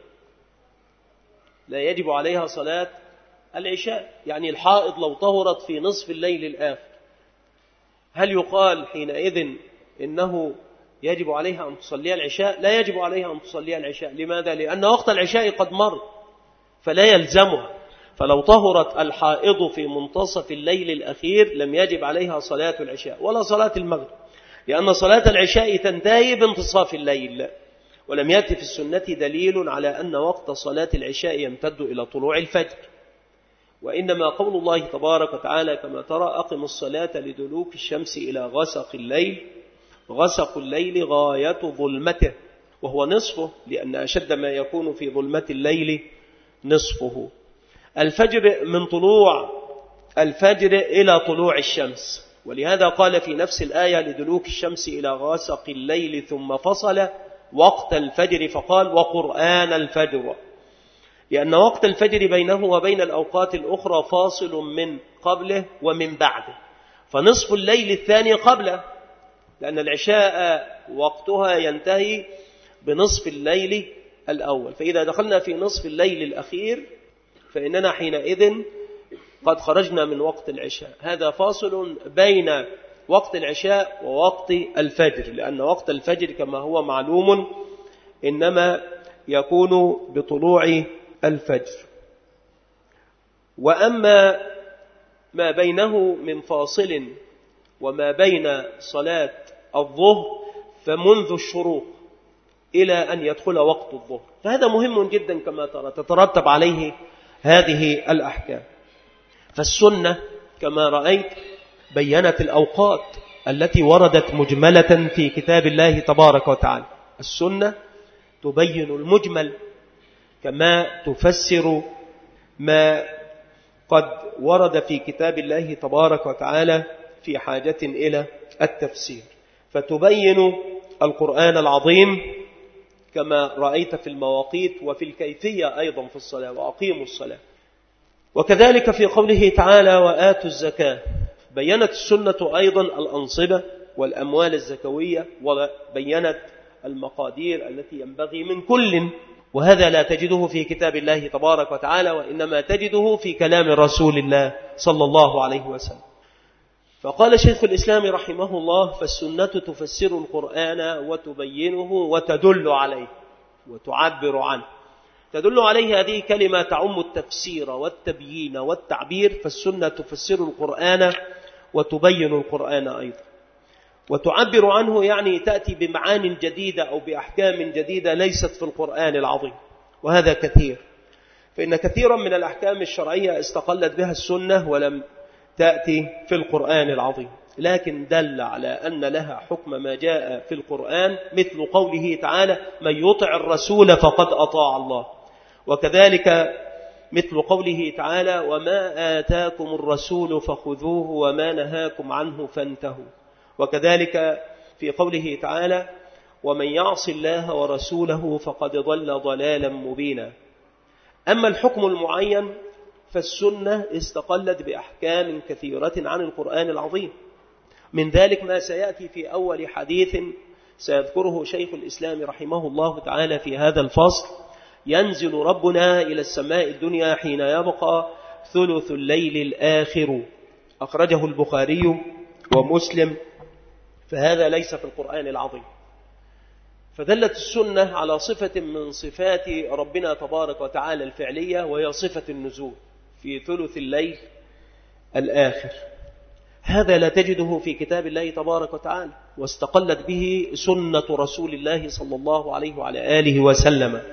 لا يجب عليها صلاة العشاء. يعني الحائض لو طهرت في نصف الليل الآخر هل يقال حينئذ إنه يجب عليها أن تصلي العشاء؟ لا يجب عليها أن تصلي العشاء. لماذا؟ لأن وقت العشاء قد مر فلا يلزمها. فلو طهرت الحائض في منتصف الليل الأخير لم يجب عليها صلاة العشاء ولا صلاة المغرب، لأن صلاة العشاء تنتهي بانتصاف الليل. ولم يأتي في السنة دليل على أن وقت صلاة العشاء يمتد إلى طلوع الفجر، وإنما قول الله تبارك وتعالى كما ترى أقم الصلاة لدلوك الشمس إلى غسق الليل. غسق الليل غاية ظلمته، وهو نصفه، لأن أشد ما يكون في ظلمة الليل نصفه. الفجر من طلوع الفجر إلى طلوع الشمس، ولهذا قال في نفس الآية لدلوك الشمس إلى غسق الليل ثم فصل وقت الفجر فقال وقرآن الفجر، لأن وقت الفجر بينه وبين الأوقات الأخرى فاصل من قبله ومن بعده، فنصف الليل الثاني قبله، لأن العشاء وقتها ينتهي بنصف الليل الأول. فإذا دخلنا في نصف الليل الأخير فإننا حينئذ قد خرجنا من وقت العشاء. هذا فاصل بين وقت العشاء ووقت الفجر، لأن وقت الفجر كما هو معلوم إنما يكون بطلوع الفجر. وأما ما بينه من فاصل وما بين صلاة الظهر فمنذ الشروق إلى أن يدخل وقت الظهر، فهذا مهم جدا كما ترى، تترتب عليه هذه الأحكام. فالسنة كما رأيت بيّنت الأوقات التي وردت مجملة في كتاب الله تبارك وتعالى. السنة تبين المجمل كما تفسر ما قد ورد في كتاب الله تبارك وتعالى في حاجة إلى التفسير، فتبين القرآن العظيم كما رأيت في المواقيت وفي الكيفية أيضا في الصلاة، وأقيموا الصلاة. وكذلك في قوله تعالى وآتوا الزكاة بيّنت السنة أيضا الأنصبة والأموال الزكوية، وبيّنت المقادير التي ينبغي من كل وهذا لا تجده في كتاب الله تبارك وتعالى، وإنما تجده في كلام رسول الله صلى الله عليه وسلم. فقال شيخ الإسلام رحمه الله: فالسنة تفسر القرآن وتبينه وتدل عليه وتعبر عنه. تدل عليه هذه كلمة تعم التفسير والتبيين والتعبير، فالسنة تفسر القرآن وتبين القرآن أيضا، وتعبر عنه يعني تأتي بمعان جديدة أو بأحكام جديدة ليست في القرآن العظيم، وهذا كثير، فإن كثيرا من الأحكام الشرعية استقلت بها السنة ولم تأتي في القرآن العظيم، لكن دل على أن لها حكم ما جاء في القرآن، مثل قوله تعالى: من يطع الرسول فقد أطاع الله، وكذلك مثل قوله تعالى: وما آتاكم الرسول فخذوه وما نهاكم عنه فانتهوا، وكذلك في قوله تعالى: ومن يعص الله ورسوله فقد ضل ضلالا مبينا. أما الحكم المعين فالسنة استقلت بأحكام كثيرة عن القرآن العظيم، من ذلك ما سيأتي في أول حديث سيذكره شيخ الإسلام رحمه الله تعالى في هذا الفصل: ينزل ربنا إلى السماء الدنيا حين يبقى ثلث الليل الآخر، أخرجه البخاري ومسلم، فهذا ليس في القرآن العظيم. فدلت السنة على صفة من صفات ربنا تبارك وتعالى الفعلية، وهي صفة النزول في ثلث الليل الآخر. هذا لا تجده في كتاب الله تبارك وتعالى، واستقلت به سنة رسول الله صلى الله عليه وعلى آله وسلم.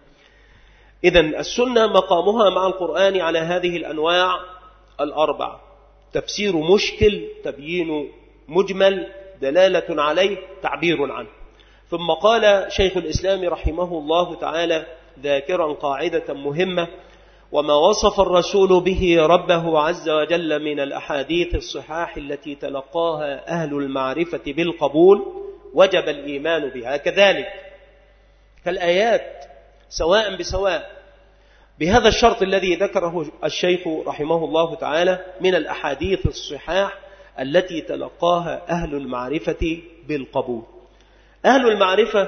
إذن السنة مقامها مع القرآن على هذه الأنواع الأربع: تفسير مشكل، تبيين مجمل، دلالة عليه، تعبير عنه. ثم قال شيخ الإسلام رحمه الله تعالى ذاكرا قاعدة مهمة: وما وصف الرسول به ربه عز وجل من الأحاديث الصحاح التي تلقاها أهل المعرفة بالقبول وجب الإيمان بها كذلك، كالآيات سواء بسواء، بهذا الشرط الذي ذكره الشيخ رحمه الله تعالى من الأحاديث الصحاح التي تلقاها أهل المعرفة بالقبول. أهل المعرفة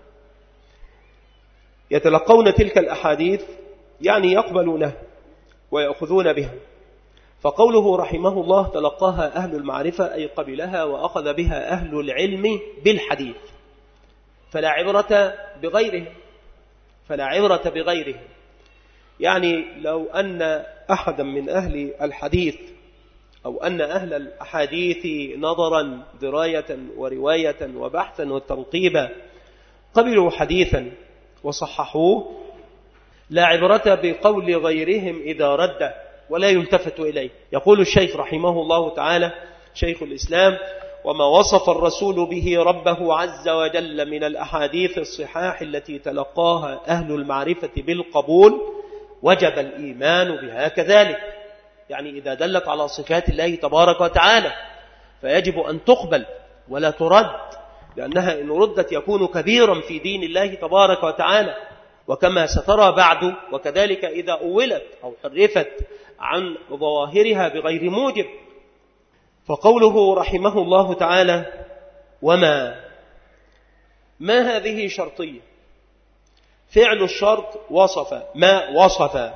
يتلقون تلك الأحاديث، يعني يقبلونها ويأخذون بها، فقوله رحمه الله تلقاها أهل المعرفة أي قبلها وأخذ بها أهل العلم بالحديث، فلا عبرة بغيرهم فلا عبرة بغيرهم يعني لو أن أحدا من أهل الحديث أو أن أهل الأحاديث نظرا دراية ورواية وبحثا وتنقيبا قبلوا حديثا وصححوه، لا عبرة بقول غيرهم إذا رد ولا يلتفت إليه. يقول الشيخ رحمه الله تعالى شيخ الإسلام: وما وصف الرسول به ربه عز وجل من الأحاديث الصحاح التي تلقاها أهل المعرفة بالقبول وجب الإيمان بها كذلك، يعني إذا دلت على صفات الله تبارك وتعالى فيجب أن تقبل ولا ترد، لأنها إن ردت يكون كبيرا في دين الله تبارك وتعالى، وكما سترى بعد، وكذلك إذا أولت أو حرفت عن ظواهرها بغير موجب. فقوله رحمه الله تعالى: وما ما هذه شرطية، فعل الشرط وصف، ما وصف،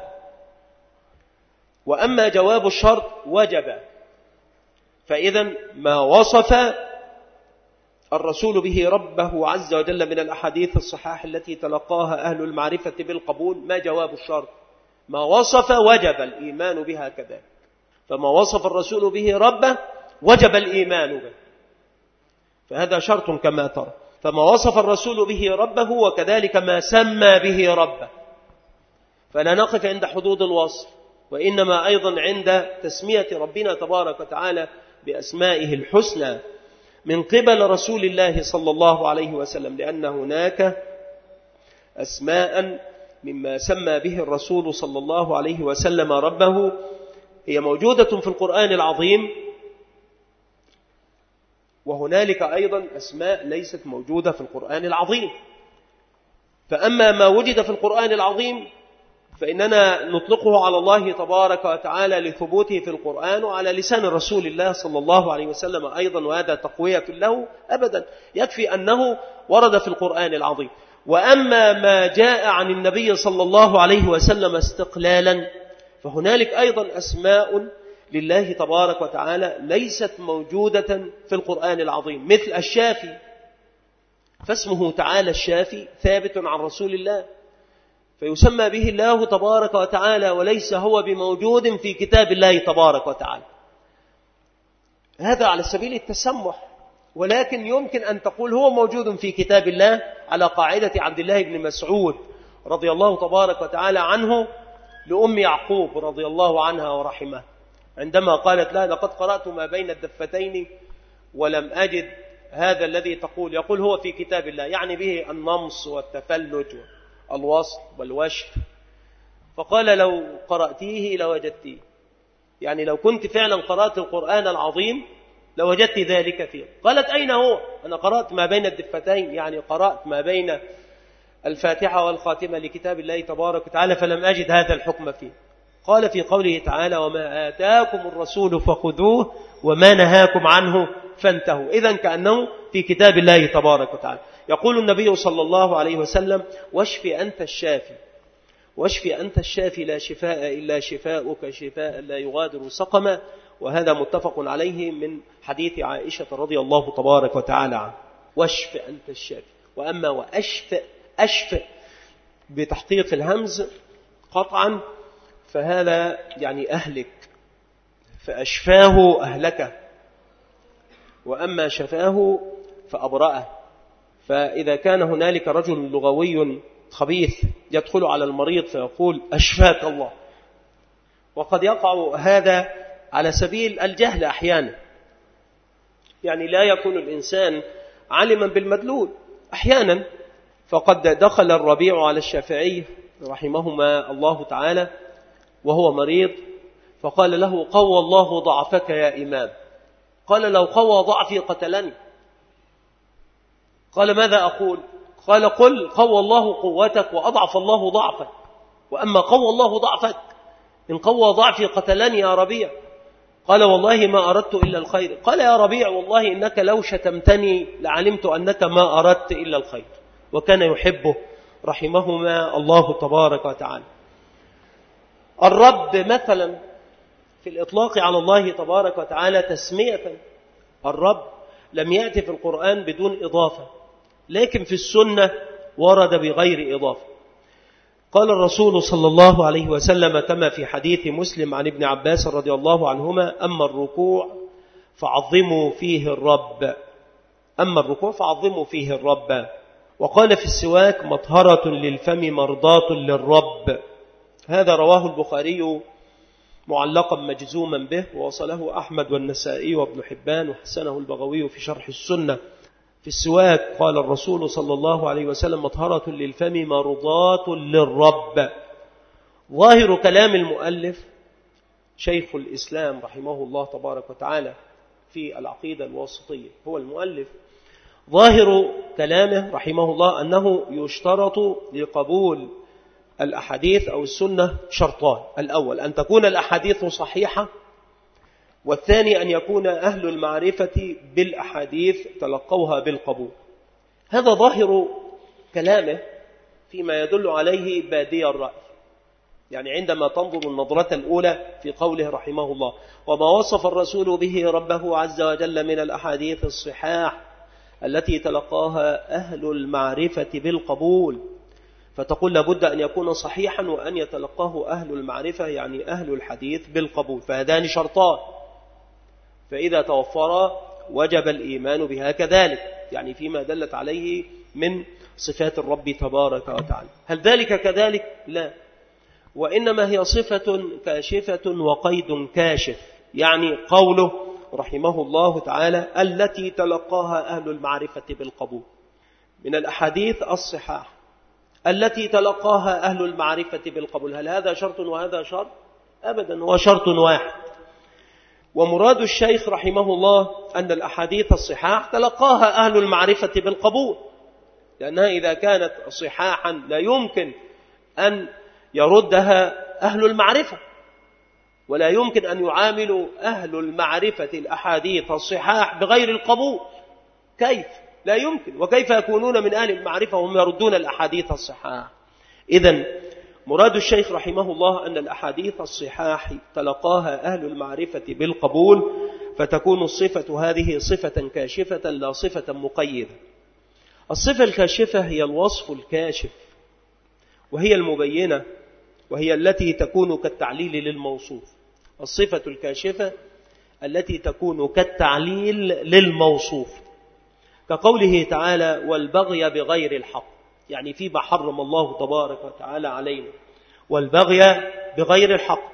وأما جواب الشرط وجب. فإذا ما وصف الرسول به ربه عز وجل من الأحاديث الصحاح التي تلقاها أهل المعرفة بالقبول، ما جواب الشرط؟ ما وصف وجب الإيمان بها كذلك. فما وصف الرسول به ربه وجب الإيمان به، فهذا شرط كما ترى. فما وصف الرسول به ربه وكذلك ما سمى به ربه، فلا نقف عند حدود الوصف، وإنما أيضا عند تسمية ربنا تبارك وتعالى بأسمائه الحسنى من قبل رسول الله صلى الله عليه وسلم، لأن هناك أسماء مما سمى به الرسول صلى الله عليه وسلم ربه هي موجودة في القرآن العظيم، وهنالك أيضا أسماء ليست موجودة في القرآن العظيم. فأما ما وجد في القرآن العظيم فإننا نطلقه على الله تبارك وتعالى لثبوته في القرآن وعلى لسان رسول الله صلى الله عليه وسلم أيضا، وهذا تقوية له أبدا، يكفي أنه ورد في القرآن العظيم. وأما ما جاء عن النبي صلى الله عليه وسلم استقلالا فهنالك أيضا أسماء لله تبارك وتعالى ليست موجودة في القرآن العظيم، مثل الشافي، فاسمه تعالى الشافي ثابت عن رسول الله، فيسمى به الله تبارك وتعالى، وليس هو بموجود في كتاب الله تبارك وتعالى. هذا على سبيل التسمح، ولكن يمكن أن تقول هو موجود في كتاب الله على قاعدة عبد الله بن مسعود رضي الله تبارك وتعالى عنه لأم يعقوب رضي الله عنها ورحمها، عندما قالت لا لقد قرأت ما بين الدفتين ولم أجد هذا الذي تقول، يقول هو في كتاب الله، يعني به النمص والتفلج والوصل والوشف. فقال لو قرأتيه لوجدتيه، يعني لو كنت فعلا قرأت القرآن العظيم لوجدت ذلك فيه. قالت أين هو؟ أنا قرأت ما بين الدفتين، يعني قرأت ما بين الفاتحة والخاتمة لكتاب الله تبارك وتعالى فلم أجد هذا الحكم فيه. قال في قوله تعالى وما آتاكم الرسول فخذوه وما نهاكم عنه فانتهوا. إذن كأنه في كتاب الله تبارك وتعالى. يقول النبي صلى الله عليه وسلم واشفي أنت الشافي، واشفي أنت الشافي لا شفاء إلا شفاؤك شفاء لا يغادر سقما. وهذا متفق عليه من حديث عائشة رضي الله تبارك وتعالى عنه. واشف أنت الشافي. وأما وأشف أشف بتحقيق الهمز قطعا فهذا يعني أهلك، فأشفاه أهلك، وأما شفاه فأبرأه. فإذا كان هنالك رجل لغوي خبيث يدخل على المريض فيقول أشفاك الله، وقد يقع هذا على سبيل الجهل أحيانا، يعني لا يكون الإنسان علما بالمدلول أحيانا. فقد دخل الربيع على الشافعي رحمهما الله تعالى وهو مريض، فقال له قوى الله ضعفك يا إمام. قال لو قوى ضعفي قتلني. قال ماذا أقول؟ قال قل قوى الله قوتك وأضعف الله ضعفك، وأما قوى الله ضعفك إن قوى ضعفي قتلني يا ربيع. قال والله ما أردت إلا الخير. قال يا ربيع والله إنك لو شتمتني لعلمت أنك ما أردت إلا الخير. وكان يحبه رحمهما الله تبارك وتعالى. الرب مثلا في الإطلاق على الله تبارك وتعالى تسمية الرب لم يأتي في القرآن بدون إضافة، لكن في السنة ورد بغير إضافة. قال الرسول صلى الله عليه وسلم كما في حديث مسلم عن ابن عباس رضي الله عنهما أما الركوع فعظموا فيه الرب، أما الركوع فعظموا فيه الرب. وقال في السواك مطهرة للفم مرضاة للرب. هذا رواه البخاري معلقا مجزوما به، ووصله أحمد والنسائي وابن حبان وحسنه البغوي في شرح السنة. في السواك قال الرسول صلى الله عليه وسلم مطهرة للفم مرضاة للرب. ظاهر كلام المؤلف شيخ الإسلام رحمه الله تبارك وتعالى في العقيدة الواسطية، هو المؤلف، ظاهر كلامه رحمه الله أنه يشترط لقبول الأحاديث أو السنة شرطان: الأول أن تكون الأحاديث صحيحة، والثاني أن يكون أهل المعرفة بالأحاديث تلقوها بالقبول. هذا ظاهر كلامه فيما يدل عليه بادي الرأي، يعني عندما تنظر النظرة الأولى في قوله رحمه الله وما وصف الرسول به ربه عز وجل من الأحاديث الصحاح التي تلقاها أهل المعرفة بالقبول، فتقول لابد أن يكون صحيحا وأن يتلقاه أهل المعرفة يعني أهل الحديث بالقبول، فهذان شرطان، فإذا توفرا وجب الإيمان بها كذلك، يعني فيما دلت عليه من صفات الرب تبارك وتعالى. هل ذلك كذلك؟ لا، وإنما هي صفة كاشفة وقيد كاشف، يعني قوله رحمه الله تعالى التي تلقاها أهل المعرفة بالقبول من الأحاديث الصحاح التي تلقاها أهل المعرفة بالقبول. هل هذا شرط وهذا شرط؟ أبدا، هو شرط واحد. ومراد الشيخ رحمه الله أن الأحاديث الصحاح تلقاها أهل المعرفة بالقبول، لأنها إذا كانت صحاحا لا يمكن أن يردها أهل المعرفة، ولا يمكن أن يعاملوا أهل المعرفة الأحاديث الصحاح بغير القبول. كيف؟ لا يمكن. وكيف يكونون من أهل المعرفة وهم يردون الأحاديث الصحاح؟ إذن مراد الشيخ رحمه الله أن الأحاديث الصحاح تلقاها أهل المعرفة بالقبول، فتكون الصفة هذه صفة كاشفة لا صفة مقيدة. الصفة الكاشفة هي الوصف الكاشف، وهي المبينة، وهي التي تكون كالتعليل للموصوف. الصفة الكاشفة التي تكون كالتعليل للموصوف، كقوله تعالى والبغي بغير الحق، يعني فيما حرم الله تبارك وتعالى علينا، والبغي بغير الحق.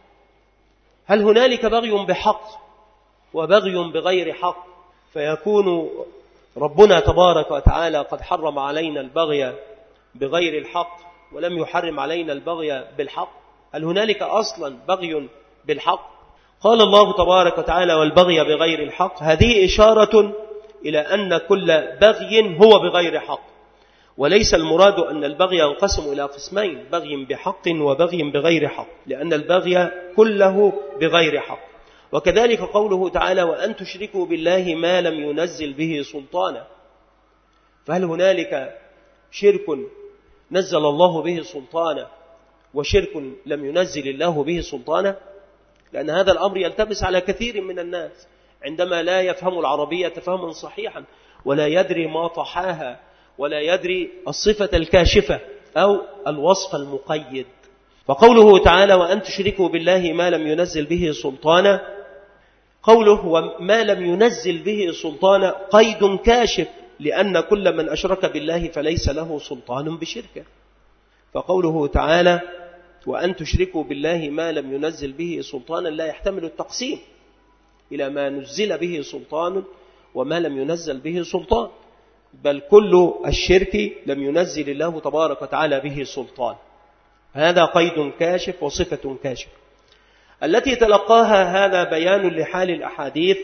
هل هنالك بغي بحق وبغي بغير حق؟ فيكون ربنا تبارك وتعالى قد حرم علينا البغي بغير الحق ولم يحرم علينا البغي بالحق؟ هل هنالك أصلا بغي بالحق؟ قال الله تبارك وتعالى والبغي بغير الحق، هذه إشارة إلى أن كل بغي هو بغير حق، وليس المراد أن البغي ينقسم إلى قسمين، بغي بحق وبغي بغير حق، لأن البغي كله بغير حق. وكذلك قوله تعالى وأن تشركوا بالله ما لم ينزل به سلطانا، فهل هنالك شرك نزل الله به سلطانا وشرك لم ينزل الله به سلطانا؟ لأن هذا الأمر يلتبس على كثير من الناس عندما لا يفهم العربية فهما صحيحا، ولا يدري ما طحاها، ولا يدري الصفة الكاشفة أو الوصف المقيد. فقوله تعالى وأن تشركوا بالله ما لم ينزل به سلطانا، قوله وما لم ينزل به سلطانا قيد كاشف، لأن كل من أشرك بالله فليس له سلطان بشركه. فقوله تعالى وأن تشركوا بالله ما لم ينزل به سلطانا لا يحتمل التقسيم إلى ما نزل به سلطان وما لم ينزل به سلطان، بل كل الشرك لم ينزل الله تبارك وتعالى به سلطان. هذا قيد كاشف وصفة كاشف. التي تلقاها هذا بيان لحال الأحاديث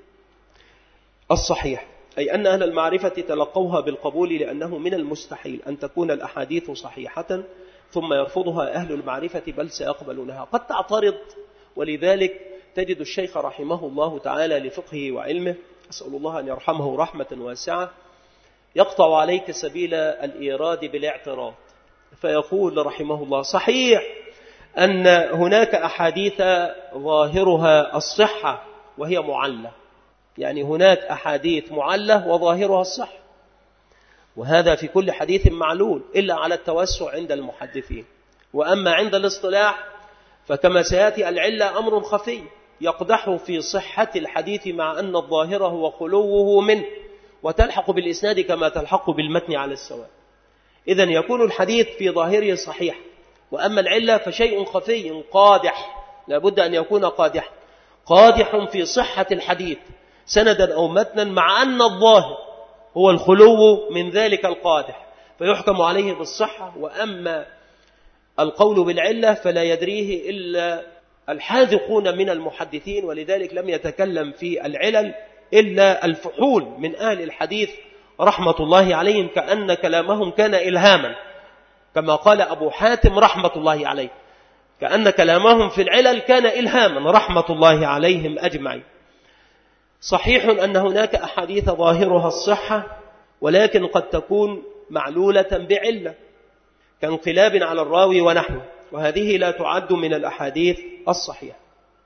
الصحيح، أي أن أهل المعرفة تلقوها بالقبول، لأنه من المستحيل أن تكون الأحاديث صحيحة ثم يرفضها أهل المعرفة بل سيقبلونها. قد تعترض، ولذلك تجد الشيخ رحمه الله تعالى لفقهه وعلمه، أسأل الله أن يرحمه رحمة واسعة، يقطع عليك سبيل الإيراد بالاعتراض، فيقول رحمه الله صحيح أن هناك أحاديث ظاهرها الصحة وهي معلة، يعني هناك أحاديث معلة وظاهرها الصحة، وهذا في كل حديث معلول إلا على التوسع عند المحدثين. وأما عند الاصطلاح فكما سيأتي العلة أمر خفي يقدح في صحة الحديث، مع أن الظاهر هو خلوه منه، وتلحق بالإسناد كما تلحق بالمتن على السواء. إذن يكون الحديث في ظاهره صحيح، وأما العلة فشيء خفي قادح، لابد أن يكون قادح قادح في صحة الحديث سندا أو متنا، مع أن الظاهر هو الخلو من ذلك القادح، فيحكم عليه بالصحة. وأما القول بالعلة فلا يدريه إلا الحاذقون من المحدثين، ولذلك لم يتكلم في العلل إلا الفحول من أهل الحديث رحمة الله عليهم، كأن كلامهم كان إلهاما، كما قال أبو حاتم رحمة الله عليه، كأن كلامهم في العلل كان إلهاما رحمة الله عليهم أجمعين. صحيح أن هناك أحاديث ظاهرها الصحة، ولكن قد تكون معلولة بعلة كانقلاب على الراوي ونحوه، وهذه لا تعد من الأحاديث الصحيحة.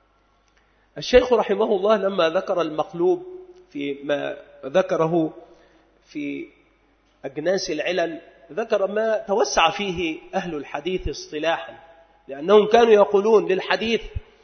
الشيخ رحمه الله لما ذكر المقلوب فيما ذكره في أجناس العلل، ذكر ما توسع فيه أهل الحديث اصطلاحا، لأنهم كانوا يقولون للحديث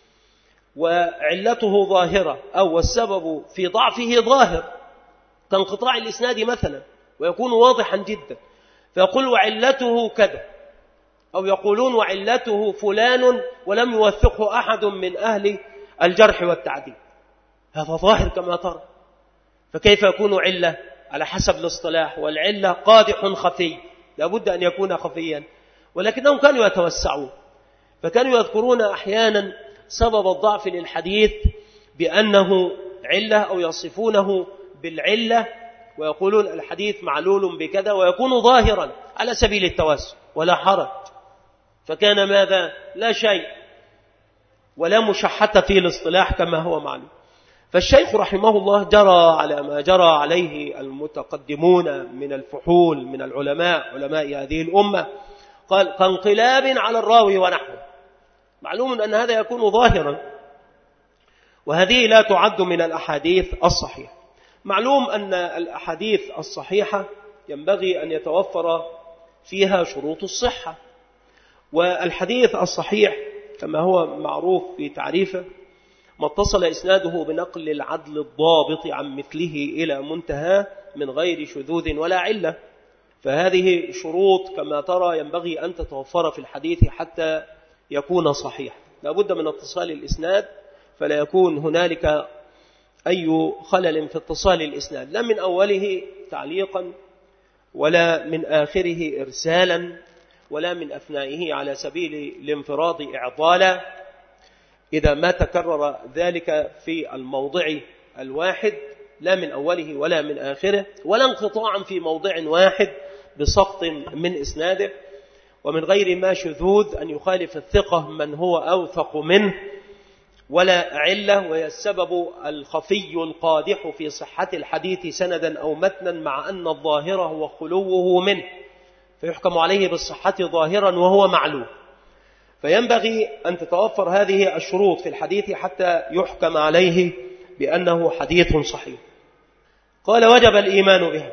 وعلته ظاهرة أو والسبب في ضعفه ظاهر كانقطاع الإسناد مثلا، ويكون واضحا جدا، فيقول وعلته كذا، أو يقولون وعلته فلان ولم يوثقه أحد من أهل الجرح والتعديل، هذا ظاهر كما ترى. فكيف يكون علة على حسب الاصطلاح؟ والعلة قادح خفي، لابد أن يكون خفيا، ولكنهم كانوا يتوسعون، فكانوا يذكرون أحيانا سبب الضعف للحديث بأنه علة، أو يصفونه بالعلة ويقولون الحديث معلول بكذا، ويكون ظاهرا على سبيل التوسع ولا حرج. فكان ماذا؟ لا شيء ولا مشحة في الاصطلاح كما هو معلوم. فالشيخ رحمه الله جرى على ما جرى عليه المتقدمون من الفحول من العلماء علماء هذه الأمة، قال كانقلاب على الراوي ونحوه. معلوم أن هذا يكون ظاهرا، وهذه لا تعد من الأحاديث الصحيحة. معلوم أن الأحاديث الصحيحة ينبغي أن يتوفر فيها شروط الصحة، والحديث الصحيح كما هو معروف في تعريفه ما اتصل إسناده بنقل العدل الضابط عن مثله إلى منتهى من غير شذوذ ولا علة. فهذه شروط كما ترى ينبغي أن تتوفر في الحديث حتى يكون صحيح. لا بد من اتصال الإسناد، فلا يكون هنالك أي خلل في اتصال الإسناد، لا من أوله تعليقا ولا من آخره إرسالا ولا من أثنائه على سبيل الانفراد إعضالا. إذا ما تكرر ذلك في الموضع الواحد لا من أوله ولا من آخره، ولا انقطاعا في موضع واحد بسقط من إسناده، ومن غير ما شذوذ أن يخالف الثقة من هو أوثق منه، ولا علة وهي السبب الخفي القادح في صحة الحديث سندا أو متنا، مع أن الظاهر هو خلوه منه فيحكم عليه بالصحة ظاهرا وهو معلوم. فينبغي أن تتوفر هذه الشروط في الحديث حتى يحكم عليه بأنه حديث صحيح. قال وجب الإيمان بها،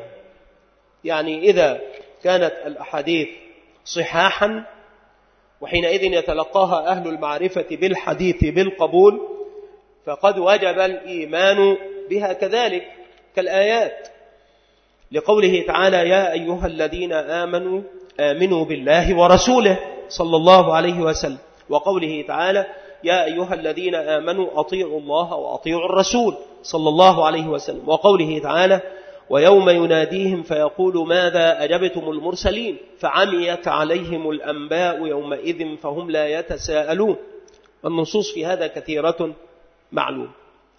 يعني إذا كانت الأحاديث صحاحا وحينئذ يتلقاها أهل المعرفة بالحديث بالقبول، فقد وجب الإيمان بها كذلك كالآيات، لقوله تعالى يا أيها الذين آمنوا آمنوا بالله ورسوله صلى الله عليه وسلم، وقوله تعالى يا أيها الذين آمنوا أطيعوا الله وأطيعوا الرسول صلى الله عليه وسلم، وقوله تعالى ويوم يناديهم فيقول ماذا أجبتم المرسلين فعميت عليهم الأنباء يومئذ فهم لا يتساءلون. النصوص في هذا كثيرة معلوم.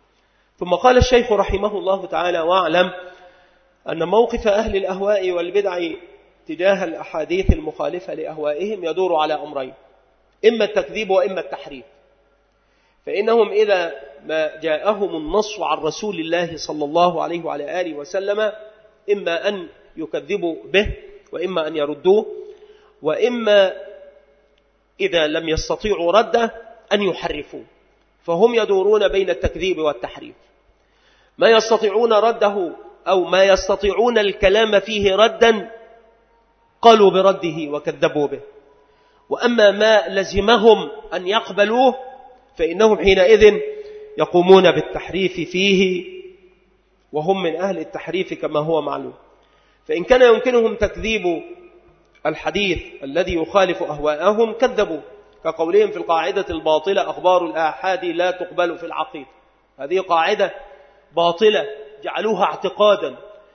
ثم قال الشيخ رحمه الله تعالى واعلم أن موقف أهل الأهواء والبدع تجاه الأحاديث المخالفة لأهوائهم يدور على أمرين، إما التكذيب وإما التحريف. فإنهم إذا ما جاءهم النص عن رسول الله صلى الله عليه وعلى آله وسلم إما أن يكذبوا به وإما أن يردوه، وإما إذا لم يستطيعوا رده أن يحرفوه، فهم يدورون بين التكذيب والتحريف. ما يستطيعون رده أو ما يستطيعون الكلام فيه ردا قالوا برده وكذبوا به، وأما ما لزمهم أن يقبلوه فإنهم حينئذ يقومون بالتحريف فيه، وهم من أهل التحريف كما هو معلوم. فإن كان يمكنهم تكذيب الحديث الذي يخالف أهواءهم كذبوا، كقولهم في القاعدة الباطلة أخبار الآحاد لا تقبل في العقيدة. هذه قاعدة باطلة جعلوها اعتقادا،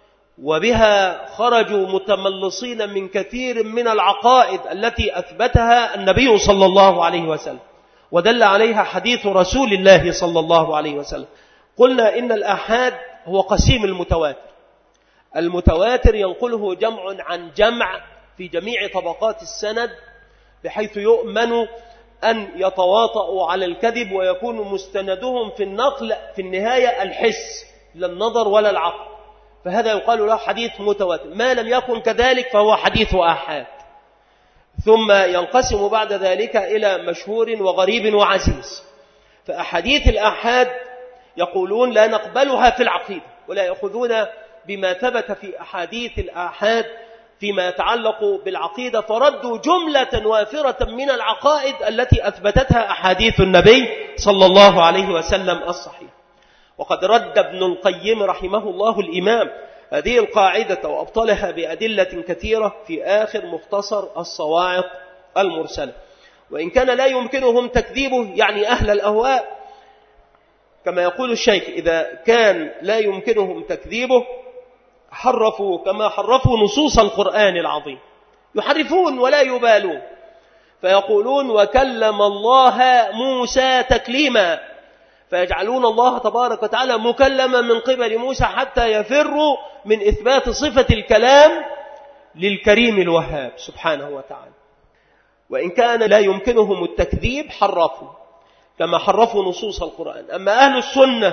وبها خرجوا متملصين من كثير من العقائد التي أثبتها النبي صلى الله عليه وسلم ودل عليها حديث رسول الله صلى الله عليه وسلم. قلنا إن الآحاد هو قسيم المتواتر. المتواتر ينقله جمع عن جمع في جميع طبقات السند، بحيث يؤمن أن يتواطؤوا على الكذب ويكون مستندهم في النقل في النهاية الحس لا النظر ولا العقل، فهذا يقال له حديث متواتر. ما لم يكن كذلك فهو حديث آحاد. ثم ينقسم بعد ذلك إلى مشهور وغريب وعزيز. فأحاديث الآحاد يقولون لا نقبلها في العقيدة، ولا يأخذون بما ثبت في أحاديث الآحاد فيما يتعلق بالعقيدة، فردوا جملة وافرة من العقائد التي أثبتتها أحاديث النبي صلى الله عليه وسلم الصحيح. وقد رد ابن القيم رحمه الله الإمام هذه القاعدة وأبطلها بأدلة كثيرة في آخر مختصر الصواعق المرسلة. وإن كان لا يمكنهم تكذيبه، يعني أهل الأهواء كما يقول الشيخ إذا كان لا يمكنهم تكذيبه حرفوا كما حرفوا نصوص القرآن العظيم، يحرفون ولا يبالون، فيقولون وكلم الله موسى تكليما، فيجعلون الله تبارك وتعالى مكلما من قبل موسى حتى يفروا من إثبات صفة الكلام للكريم الوهاب سبحانه وتعالى. وإن كان لا يمكنهم التكذيب حرفوا كما حرفوا نصوص القرآن. أما أهل السنة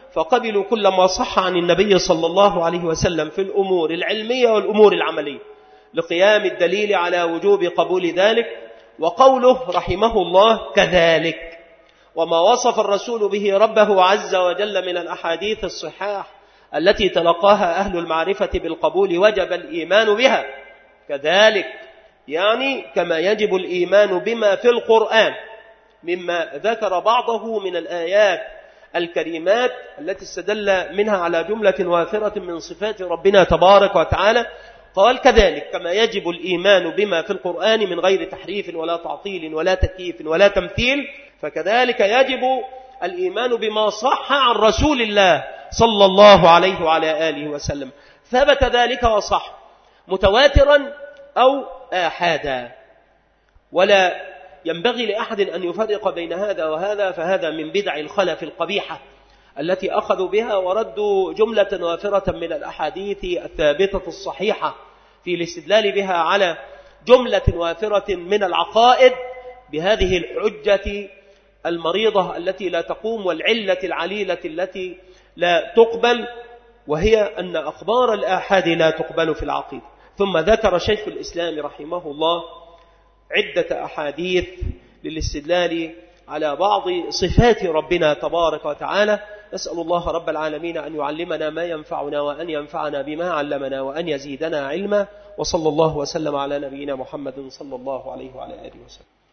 فقبلوا كل ما صح عن النبي صلى الله عليه وسلم في الأمور العلمية والأمور العملية لقيام الدليل على وجوب قبول ذلك. وقوله رحمه الله كذلك وما وصف الرسول به ربه عز وجل من الأحاديث الصحاح التي تلقاها أهل المعرفة بالقبول وجب الإيمان بها كذلك، يعني كما يجب الإيمان بما في القرآن مما ذكر بعضه من الآيات الكريمات التي استدل منها على جملة وافرة من صفات ربنا تبارك وتعالى. قال كذلك كما يجب الإيمان بما في القرآن من غير تحريف ولا تعطيل ولا تكييف ولا تمثيل، فكذلك يجب الإيمان بما صح عن رسول الله صلى الله عليه وعلى آله وسلم، ثبت ذلك وصح متواترا أو آحادا. ولا ينبغي لأحد أن يفرق بين هذا وهذا، فهذا من بدع الخلف القبيحة التي أخذوا بها وردوا جملة وافرة من الأحاديث الثابتة الصحيحة في الاستدلال بها على جملة وافرة من العقائد بهذه الحجة المريضة التي لا تقوم والعلة العليلة التي لا تقبل، وهي أن أخبار الآحاد لا تقبل في العقيدة. ثم ذكر شيخ الإسلام رحمه الله عدة أحاديث للاستدلال على بعض صفات ربنا تبارك وتعالى. نسأل الله رب العالمين أن يعلمنا ما ينفعنا وأن ينفعنا بما علمنا وأن يزيدنا علما. وصلى الله وسلم على نبينا محمد صلى الله عليه وعلى آله وسلم.